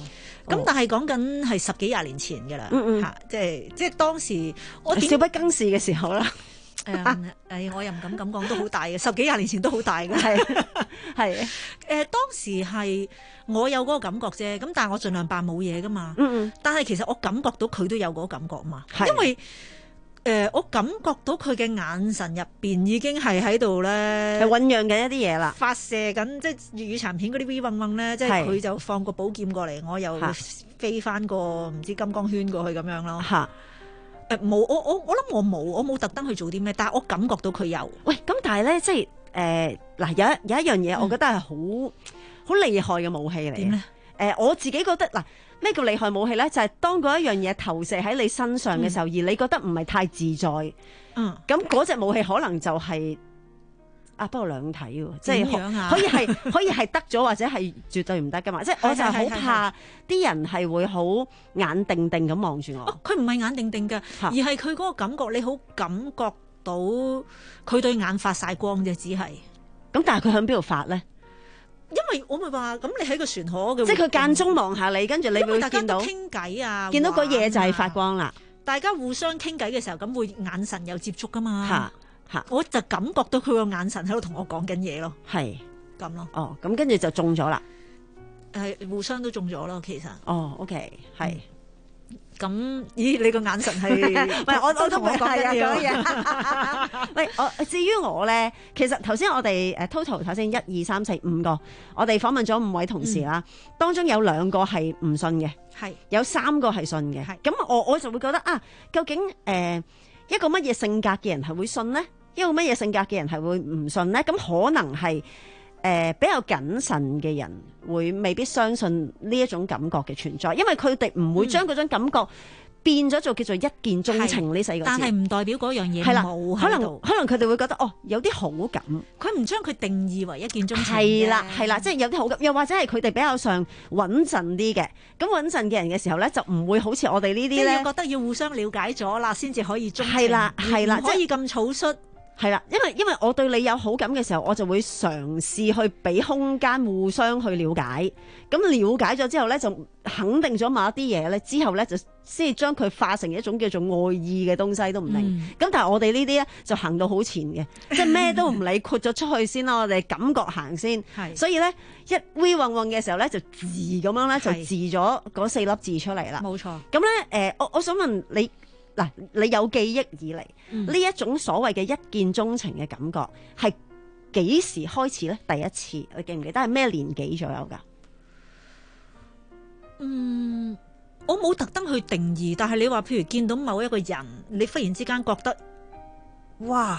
咁、哦、但係講緊係十幾廿年前㗎啦，嚇、嗯嗯，即係即係當時我少不更事嘅時候啦。 誒、嗯哎、我又唔敢咁講，都好大嘅，十幾廿年前都好大嘅，係係誒當時係我有嗰個感覺啫，咁但係我盡量扮冇嘢噶嘛，嗯嗯，但係其實我感覺到佢都有嗰個感覺嘛，因為誒、呃、我感覺到佢嘅眼神入邊已經係喺度咧， 係醖釀緊一啲嘢啦， 發射緊即係粵語殘片嗰啲 V 嗡嗡咧，即係佢就放個寶劍過嚟，我又飛翻個唔知金剛圈過去咁樣咯。誒冇，我我我諗我冇，我冇特登去做啲咩，但係我感覺到佢有。 喂，咁但係咧，即係誒嗱，有一有一樣嘢，我覺得係好好厲害嘅武器嚟。點咧？誒、呃，我自己覺得嗱，咩叫厲害武器咧？就係、是、當嗰一樣嘢投射喺你身上嘅時候，嗯、而你覺得唔係太自在，嗯，咁嗰隻武器可能就係、是。啊，不過兩睇喎，即係、啊、可以係可以係得咗，或者係絕對唔得噶嘛。即係我就係好怕啲人係會好眼定定咁望住我。 佢唔係眼定定㗎，而係佢嗰個感覺，你好感覺到佢對眼發晒光啫，只係。咁但係佢響邊度發咧？ 因為我咪話，咁你喺個船河嘅， 即係佢間中望下你，跟住你會見到傾偈啊， 見到個嘢就係發光啦。 大家互相傾偈嘅時候，咁會眼神有接觸噶嘛。我就感覺到佢個眼神喺度同我講緊嘢咯，係咁咯。 哦，咁跟住就中咗啦， 係互相都中咗咯，其實。 哦 OK， 係。 咁、嗯，咦？你個眼神係，唔係我我都同我講緊嘢。 喂，我至於我咧，其實頭先我哋誒 total 頭先一二三四五個，我哋訪問咗五位同事啦、嗯，當中有兩個係唔信嘅，係有三個係信嘅。係咁，我我就會覺得啊，究竟誒、呃、一個乜嘢性格嘅人係會信咧？一個乜嘢性格嘅人係會唔信咧？咁可能係誒、呃、比較謹慎嘅人會未必相信呢一種感覺嘅存在，因為佢哋唔會將嗰種感覺變咗做叫做一見鍾情呢四個字。 但係唔代表嗰樣嘢冇喺度。 可能佢哋會覺得哦，有啲好感。 佢唔將佢定義為一見鍾情。 係啦，係啦，即係有啲好感，又或者係佢哋比較上穩陣啲嘅。咁穩陣嘅人嘅時候咧，就唔會好似我哋呢啲咧， 即係要覺得要互相了解咗啦，先至可以鍾情。 係啦，係啦， 唔可以咁草率。 係啦，因為因為我對你有好感嘅時候，我就會嘗試去俾空間互相去了解。咁了解咗之後咧，就肯定咗某一啲嘢咧，之後咧就先至將佢化成一種叫做愛意嘅東西都唔定。咁、嗯、但係我哋呢啲咧就行到好前嘅，即係咩都唔理，豁咗出去先啦。我哋感覺行先，所以咧一 V 運運嘅時候咧就字咁樣咧就字咗嗰四粒字出嚟啦。冇錯。咁咧誒，我我想問你。嗱，你有記憶以嚟呢、嗯、一種所謂嘅一見鍾情嘅感覺係幾時開始咧？第一次你記唔記得係咩年紀左右噶？ 嗯，我冇特登去定義，但係你話譬如見到某一個人，你忽然之間覺得哇，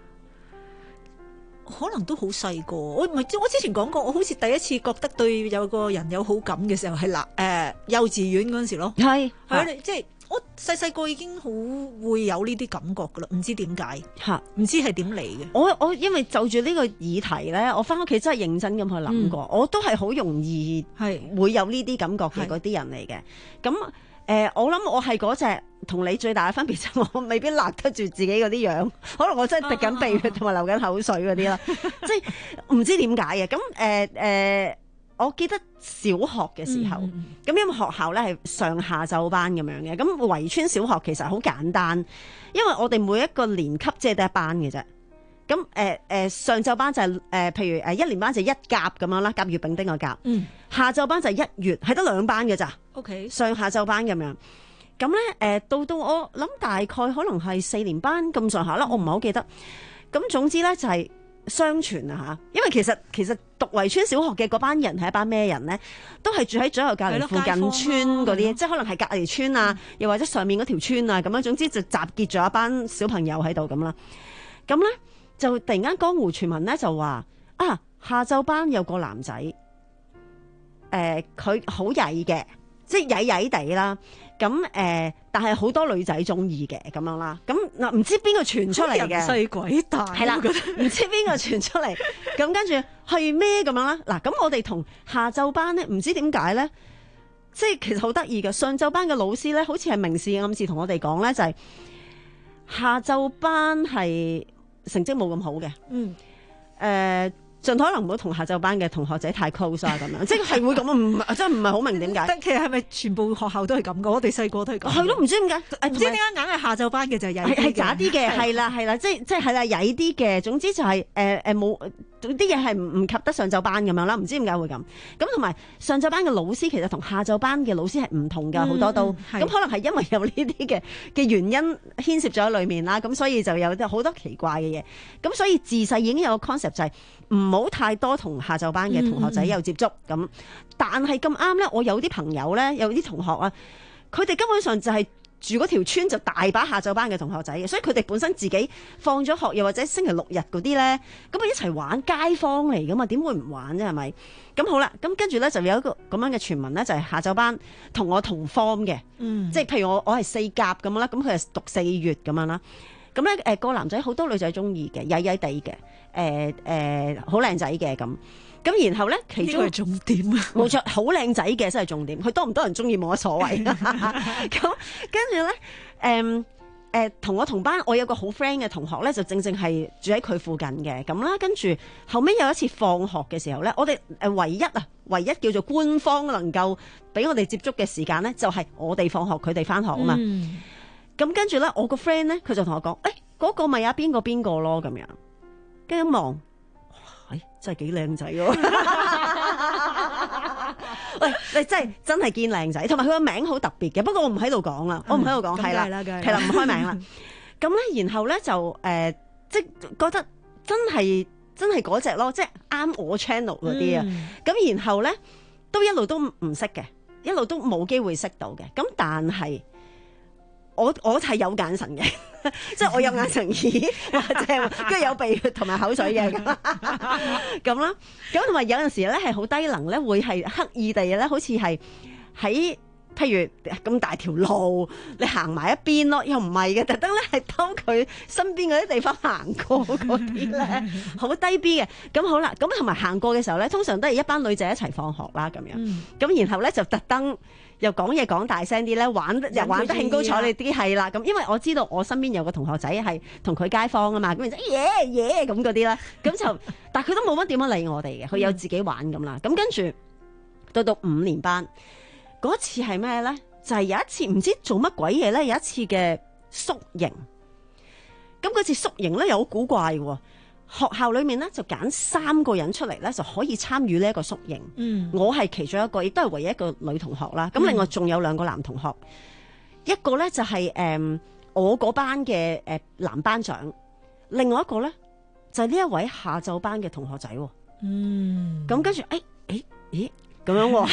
可能都好細個。我唔係，我之前講過，我好似第一次覺得對有個人有好感嘅時候係嗱誒幼稚園嗰陣時咯，係係即係。我細細個已經好會有呢啲感覺噶啦，唔知點解吓，唔知係點嚟嘅。 我我因為就住呢個議題咧，我翻屋企真係認真咁去諗過、嗯，我都係好容易係會有呢啲感覺嘅嗰啲人嚟嘅。咁誒、呃，我諗我係嗰隻同你最大嘅分別就係我未必勒得住自己嗰啲樣，可能我真係滴緊鼻血同埋流緊口水嗰啲啦，即係唔知點解嘅。咁誒誒。呃呃我記得小學嘅時候，咁、嗯、因為學校咧係上下晝班咁樣嘅，咁圍村小學其實好簡單，因為我哋每一個年級即係得一班嘅啫。咁誒誒上晝班就係、是、誒、呃，譬如誒一年班就一甲咁樣啦，甲乙丙丁個甲。嗯。下晝班就係一月，係得兩班嘅咋。O K。上下晝班咁樣，咁咧誒到到我諗大概可能係四年班咁上下啦，我唔係好記得。咁總之咧就係、是。相傳啊嚇，因為其實其實讀圍村小學嘅嗰班人係一班咩人咧？都係住喺左右隔離附近村嗰啲，即係可能係隔離村啊，嗯、又或者上面嗰條村啊咁樣。總之就集結咗一班小朋友喺度咁啦。咁咧就突然間江湖傳聞咧就話啊，下晝班有個男仔，誒佢好曳嘅，即係曳曳地啦。咁誒、呃，但係好多女仔中意嘅咁樣啦。咁嗱，唔知邊個傳出嚟嘅？人細鬼大係啦，唔知邊個傳出嚟。咁跟住係咩咁樣啦？嗱，咁我哋同下晝班咧，唔知點解咧，即係其實好得意嘅。上晝班嘅老師咧，好似係明示暗示同我哋講咧，就係、是、下晝班係成績冇咁好嘅。嗯。誒、呃， 盡可能唔好同下晝班嘅同學仔太 close 啊，咁樣即係會咁啊，唔真係唔係好明點解。 但其實係咪全部學校都係咁噶？我哋細個都係咁。係咯，唔知點解， 唔知點解硬係下晝班嘅就係曳啲嘅， 係渣啲嘅，係啦係啦，即係即係係啦曳啲嘅。總之就係誒誒冇啲嘢係唔唔及得上晝班咁樣啦。唔知點解會咁。咁同埋上晝班嘅老師其實同下晝班嘅老師係唔同㗎，好、嗯、多都咁可能係因為有呢啲嘅嘅原因牽涉咗喺裏面啦。咁所以就有好多奇怪嘅嘢。咁所以自細已經有個 concept 就係唔好太多同下晝班嘅同學仔有接觸。咁、嗯、但係咁啱咧，我有啲朋友咧，有啲同學啊，佢哋根本上就係住嗰條村就大把下晝班嘅同學仔嘅，所以佢哋本身自己放咗學又或者星期六日嗰啲咧，咁啊一齊玩，街坊嚟噶嘛，點會唔玩啫？係咪？咁好啦，咁跟住咧就有一個咁樣嘅傳聞咧，就係、是、下晝班同我同 form 嘅，嗯，即係譬如我我係四甲咁樣啦，咁佢係讀四月咁樣啦，咁咧誒個男仔好多女仔中意嘅，曳曳地嘅，誒誒好靚仔嘅咁。咁然後咧，其中係重點啊，冇錯，好靚仔嘅真係重點。佢多唔多人中意冇乜所謂。咁跟住咧，誒誒同我同班，我有個好 friend 嘅同學咧，就正正係住喺佢附近嘅咁啦。跟住後尾有一次放學嘅時候咧，我哋誒唯一啊，唯一叫做官方能夠俾我哋接觸嘅時間咧，就係、是、我哋放學，佢哋返學啊嘛。咁、嗯、跟住咧，我個 friend 咧，佢就同我講：誒、欸、嗰、那個咪有邊個邊個咯咁樣。跟住一望。哎、真係幾靚仔喎！喂，你真係真係堅靚仔，同埋佢個名好特別嘅。不過我唔喺度講啦，我唔喺度講，係、嗯、啦，係啦，唔開名啦。咁咧，然後咧就誒、呃，即係覺得真係真係嗰隻咯，即係啱我 channel 嗰啲啊。咁、嗯、然後咧都一路都唔識嘅，一路都冇機會識到嘅。咁但係我我係有眼神嘅。即係我有眼神耳，即係跟住有鼻血同埋口水嘅咁咁啦。咁同埋有陣時咧係好低能咧，會係刻意地咧，好似係喺譬如咁大條路，你行埋一邊咯，又唔係嘅，特登咧係兜佢身邊嗰啲地方行過嗰啲咧，好低 B 嘅。咁好啦，咁同埋行過嘅時候咧，通常都係一班女仔一齊放學啦咁樣。咁、嗯、然後咧就特登。又講嘢講大聲啲咧，玩得又玩得興高采烈啲係啦。咁因為我知道我身邊有個同學仔係同佢街坊啊嘛，咁然之後耶耶咁嗰啲啦，咁就但係佢都冇乜點樣理我哋嘅，佢有自己玩咁啦。咁、嗯、跟住到到五年班嗰次係咩咧？就係、是、有一次唔知做乜鬼嘢咧，有一次嘅宿營。咁嗰次宿營咧又好古怪喎。學校裏面咧就揀三個人出嚟咧就可以參與呢一個宿營。嗯，我係其中一個，亦都係唯一一個女同學啦。咁另外仲有兩個男同學，嗯、一個咧就係、是、誒、呃、我嗰班嘅誒、呃、男班長，另外一個咧就係、是、呢一位下晝班嘅同學仔。嗯，咁跟住誒誒咦咁樣、哦，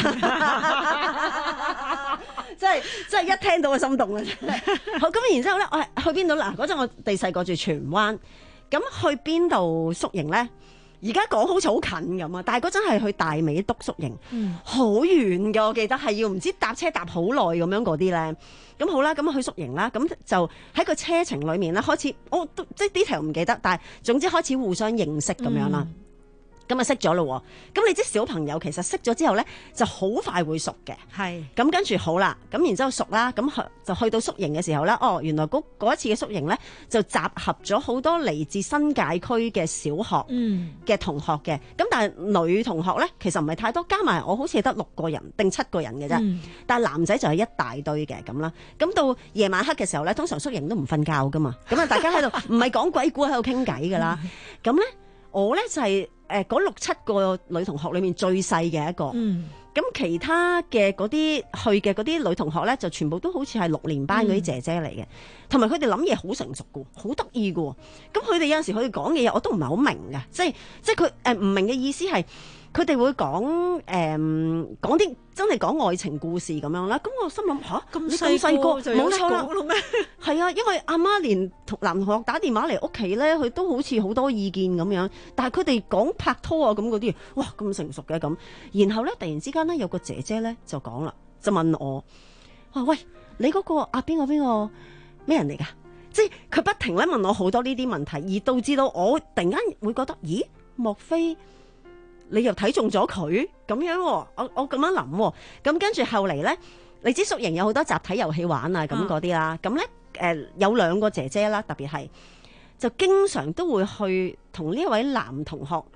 即係即係一聽到就心動啦。好，咁然之後咧，我係去邊度嗱？嗰陣我哋細個住荃灣。咁去邊度宿營咧？而家講好似好近咁啊，但係嗰陣係去大美督宿營，好遠㗎。我記得係要唔知搭車搭好耐咁樣嗰啲咧。咁好啦，咁去宿營啦，咁就喺個車程裏面咧開始，我都即係 detail 唔記得，但係總之開始互相認識咁樣啦。嗯咁啊識咗咯，咁你知小朋友其實識咗之後咧，就好快會熟嘅。係，咁跟住好啦，咁然之後熟啦，咁去就去到宿營嘅時候咧，哦，原來嗰嗰一次嘅宿營咧，就集合咗好多嚟自新界區嘅小學嘅同學嘅。咁、嗯、但係女同學咧，其實唔係太多，加埋我好似係得六個人定七個人嘅啫、嗯。但係男仔就係一大堆嘅咁啦。咁到夜晚黑嘅時候咧，通常宿營都唔瞓覺噶嘛。咁啊，大家喺度唔係講鬼故喺度傾偈噶啦。咁咧，我咧就係、是。誒，嗰六七個女同學裏面最細嘅一個，咁、嗯、其他嘅嗰啲去嘅嗰啲女同學咧，就全部都好似係六年班嗰啲姐姐嚟嘅，同埋佢哋諗嘢好成熟嘅，好得意嘅。咁佢哋有陣時佢哋講嘅嘢，我都唔係好明嘅，即係即係佢誒唔明嘅意思係，佢哋會講誒講啲真係講愛情故事咁樣啦。咁我心諗吓，咁細細個冇錯啦，係啊，因為阿媽連同男同學打電話嚟屋企咧，佢都好似好多意見咁樣。但係佢哋講拍拖啊咁嗰啲，哇咁成熟嘅咁。然後咧突然之間咧有個姐姐咧就講啦，就問我話喂，你嗰個阿邊個邊個咩人嚟㗎？即係佢不停咧問我好多呢啲問題，而導致到我突然間會覺得，咦，莫非？你又睇中咗佢咁樣、哦，我我咁樣諗、哦，咁跟住後嚟咧，你知宿營有好多集體遊戲玩啊，咁嗰啲啦，咁咧誒有兩個姐姐啦，特別係就經常都會去同呢一位男同學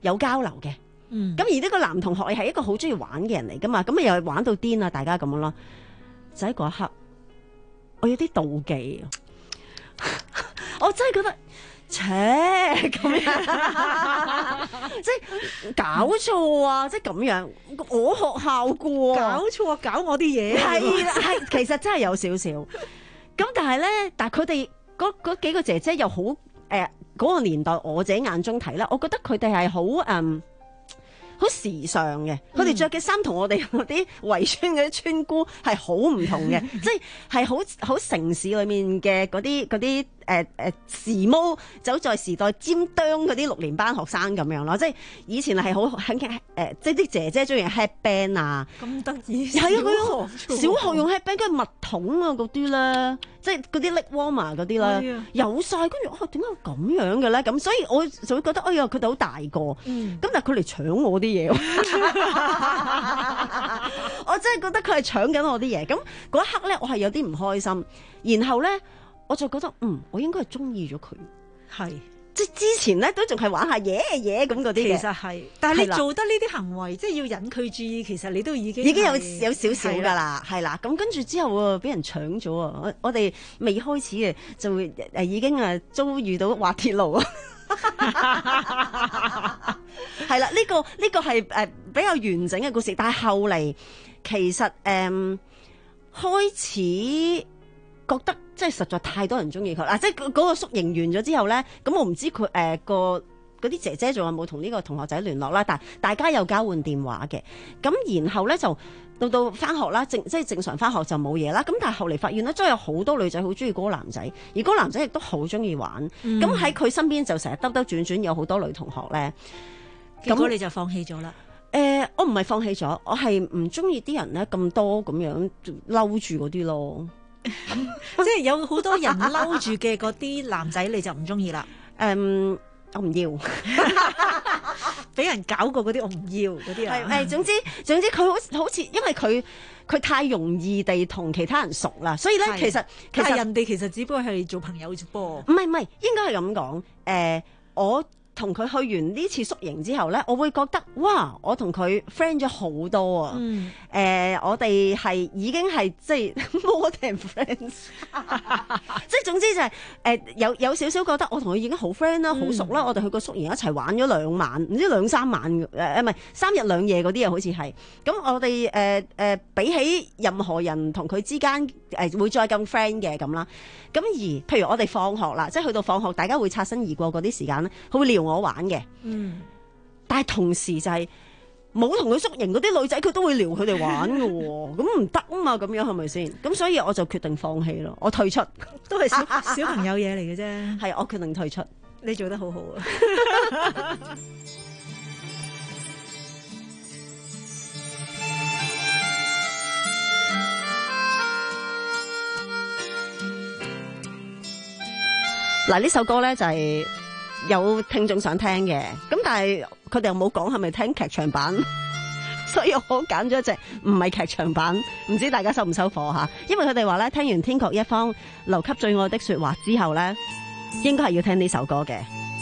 有交流嘅。 嗯， 咁而呢個男同學係一個好中意玩嘅人嚟噶嘛，咁啊又係玩到癲啊，大家咁樣咯。就喺嗰一刻，我有啲妒忌，我真係覺得。切咁樣，即係搞錯啊！即係咁樣，我學校過， 搞錯啊！搞我啲嘢， 係啦，係其實真係有少少。咁但係咧，但係佢哋嗰嗰幾個姐姐又好誒，嗰、呃嗰個年代我自己眼中睇咧，我覺得佢哋係好嗯。好時尚嘅，佢哋着嘅衫同我哋嗰啲圍村嗰啲村姑係好唔同嘅，即係係好好城市裏面嘅嗰啲嗰啲誒誒時髦走在時代尖端嗰啲六年班學生咁樣咯，即係以前係好肯誒，即係啲姐姐中意 headband 啊， 咁得意， 係啊，佢小學用 headband 跟住襪筒啊嗰啲咧，即係嗰啲 leg warmer 嗰啲咧，有晒，跟住啊點解咁樣嘅咧？咁所以我就會覺得哎呀佢哋好大個，咁、嗯、但係佢嚟搶我啲嘢，我真係覺得佢係搶緊我啲嘢。咁嗰一刻咧，我係有啲唔開心，然後咧我就覺得嗯，我應該係中意咗佢，係即係之前咧都仲係玩下嘢嘢咁嗰啲嘅。 其實係，但係你做得呢啲行為，即係要引佢注意，其實你都已經已經有有少少㗎啦，係啦。咁跟住之後啊，俾人搶咗啊！我我哋未開始嘅就會誒已經啊遭遇到滑鐵盧啊！係啦，呢、這個呢、這個係誒、呃、比較完整嘅故事，但係後嚟其實誒、呃、開始覺得即係實在太多人中意佢啦，即係嗰個宿營完咗之後咧，咁我唔知佢誒、呃、個嗰啲姐姐仲有冇同呢個同學仔聯絡啦，但係大家有交換電話嘅，咁然後咧就到到翻學啦，正即係正常翻學就冇嘢啦，咁但係後嚟發現咧，真係有好多女仔好中意嗰個男仔，而嗰個男仔亦都好中意玩，咁喺佢身邊就成日兜兜轉轉，有好多女同學咧。 結果你就放棄咗啦？ 誒、呃，我唔係放棄咗，我係唔中意啲人咧咁多咁樣嬲住嗰啲咯。 即係有好多人嬲住嘅嗰啲男仔，你就唔中意啦？ 誒、um, 我唔要， 俾人搞過嗰啲我唔要嗰啲啊。 係誒，總之總之佢好好似，因為佢佢太容易地同其他人熟啦，所以咧其實其實人哋其實只不過係做朋友啫噃。 唔係唔係，應該係咁講。誒、呃，我。同佢去完呢次宿營之後咧，我會覺得哇！我同佢 friend 咗好多啊！誒、嗯呃，我哋係已經係即係 more than friends，即係總之就係、是、誒、呃、有有少少覺得我同佢已經好 friend 啦，好、嗯、熟啦。我哋去個宿營一齊玩咗兩晚，唔知兩三晚誒誒，唔係三日兩夜嗰啲啊，好似係。咁我哋誒誒比起任何人同佢之間誒、呃、會再咁 friend 嘅咁啦。咁而譬如我哋放學啦，即係去到放學，大家會擦身而過嗰啲時間咧，佢會撩我玩嘅。嗯，但係同時就係冇同佢宿營嗰啲女仔，佢都會撩佢哋玩嘅喎。咁唔得啊嘛，咁樣係咪先？咁所以我就決定放棄咯，我退出， 都係小小朋友嘢嚟嘅啫。 係，我決定退出。 你做得好好啊！ 嗱，呢首歌咧就係、是、有聽眾想聽嘅，咁但係佢哋又冇講係咪聽劇場版，所以我揀咗一隻唔係劇場版，唔知大家收唔收貨吓？因為佢哋話咧，聽完《天各一方》留給最愛的說話之後咧，應該係要聽呢首歌嘅。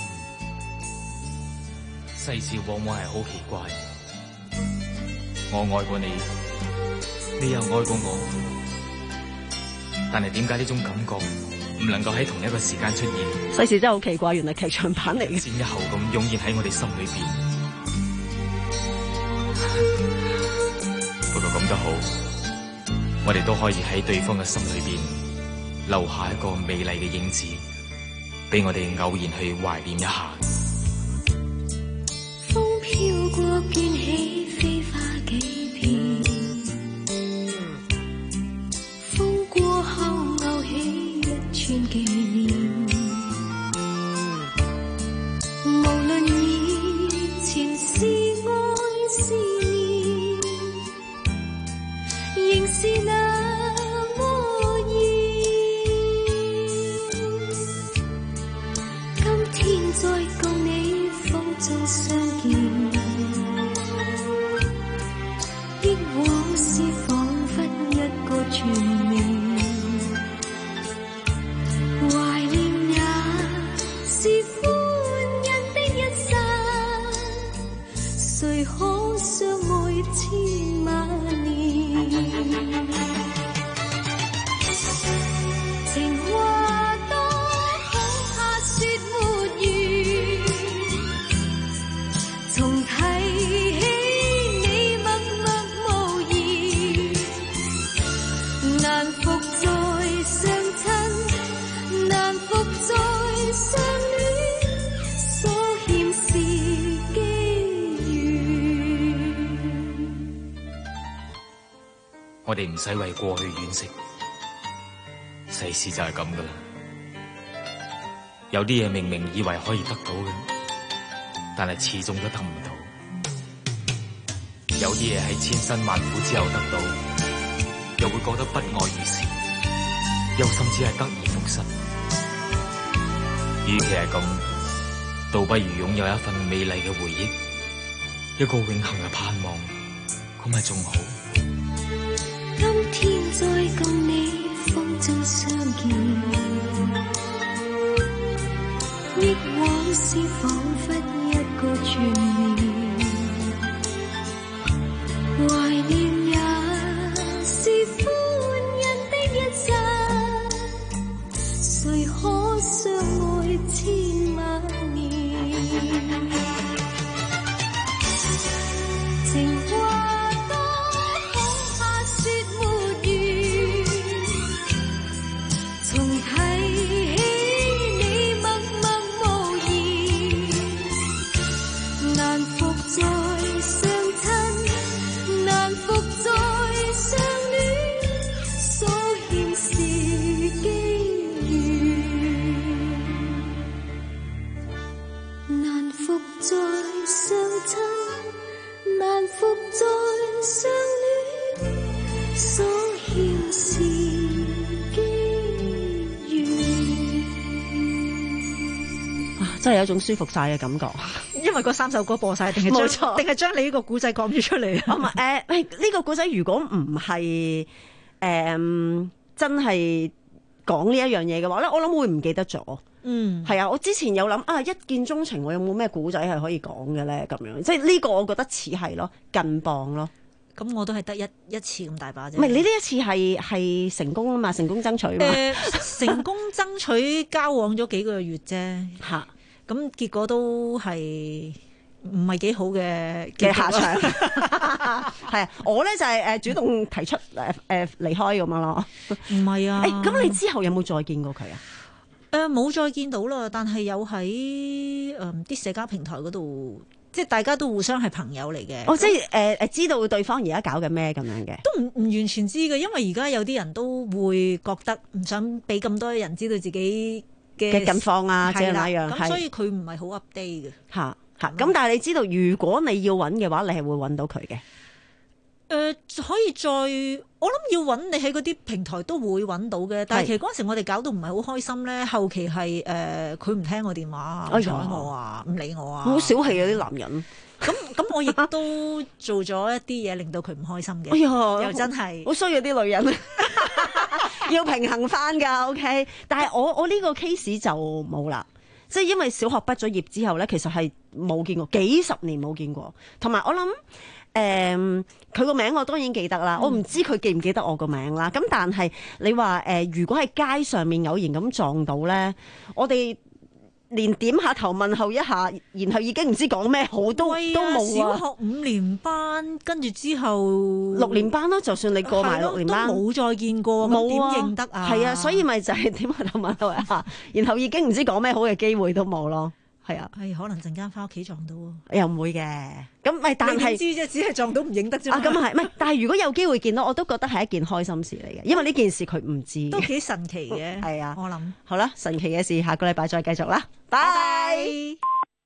世事往往係好奇怪，我愛過你，你又愛過我，但係點解呢種感覺唔能夠喺同一個時間出現？ 世事真係好奇怪，原來劇場版嚟嘅， 一前一後咁湧現喺我哋心裏邊。不過咁都好，我哋都可以喺對方嘅心裏邊留下一個美麗嘅影子，俾我哋偶然去懷念一下。 風飄過，捲起飛花幾片，風過後勾起一串紀念。無論以前是愛是念，仍是那麼熱。今天再共你風中相見，亦我哋唔使為過去惋惜，世事就係咁噶啦。有啲嘢明明以為可以得到嘅，但係始終都得唔到。有啲嘢喺千辛萬苦之後得到，又會覺得不外如是，又甚至係得而復失。與其係咁，倒不如擁有一份美麗嘅回憶，一個永恆嘅盼望，咁咪仲好。 今天再共你風中相見，憶往事彷彿一個傳言，懷念也是歡欣的一剎，誰可相愛千萬年？情話多恐怕說沒完，重提起你默默無言，難復再相親，難復再相戀，所欠是機緣，難復再相親，難復再相戀，所欠是機緣。 啊，真係有一種舒服晒嘅感覺。 因為嗰三首歌播晒，定係冇將錯定係將你呢個古仔講咗出嚟啊？ 唔係誒，喂呢個古仔如果唔係誒真係講呢一樣嘢嘅話咧，我諗會唔記得咗。 嗯， 係啊，我之前有諗啊，一見鐘情我有冇咩古仔係可以講嘅咧？咁樣即係呢個我覺得似係咯，近磅咯。 咁我都係得一一次咁大把啫。 唔係你呢一次係係成功啊嘛，成功爭取嘛。 誒，成功爭取交往咗幾個月啫。 嚇， 咁結果都係唔係幾好嘅嘅下場。係啊，我咧就係誒主動提出誒誒離開咁樣咯。 唔係啊。 誒，咁你之後有冇再見過佢啊？ 誒冇、呃、再見到啦，但係有喺誒啲社交平台嗰度，即係大家都互相係朋友嚟嘅。 哦，即係誒誒，知道對方而家搞緊咩咁樣嘅？ 都唔唔完全知嘅，因為而家有啲人都會覺得唔想俾咁多人知道自己嘅嘅近況啊，即係啦那樣。 咁所以佢唔係好 update 嘅。 嚇嚇，咁但係你知道，如果你要揾嘅話，你係會揾到佢嘅。 誒、呃、可以再，我諗要揾你喺嗰啲平台都會揾到嘅，但係其實嗰陣時我哋搞到唔係好開心咧。後期係誒佢唔聽我電話，唔睬我啊，唔理我啊， 好小氣啊啲男人。 咁咁我亦都做咗一啲嘢令到佢唔開心嘅。 哎呀， 又真係好需要啲女人，要平衡翻㗎。OK，但係我我呢個 case 就冇啦。即係因為小學畢咗業之後咧，其實係冇見過，幾十年冇見過。同埋我諗。誒佢個名我當然記得啦，嗯、我唔知佢記唔記得我個名啦。咁但係你話誒、呃，如果喺街上面偶然咁撞到咧，我哋連點下頭問候一下，然後已經唔知講咩好，都、啊、都冇啊！ 小學五年班，跟住之後六年班咯，就算你過埋六年班， 都冇再見過， 冇點、 啊、 認得啊？ 係啊，所以咪就係點下頭問候一下，然後已經唔知講咩好嘅機會都冇咯。係啊， 係可能陣間翻屋企撞到喎， 又唔會嘅。咁咪但係知啫，只係撞到唔認得啫。 啊，咁係，唔係？但係如果有機會見到，我都覺得係一件開心事嚟嘅，因為呢件事佢唔知， 都幾神奇嘅。 係啊， 我諗好啦，神奇嘅事，下個禮拜再繼續啦，拜拜。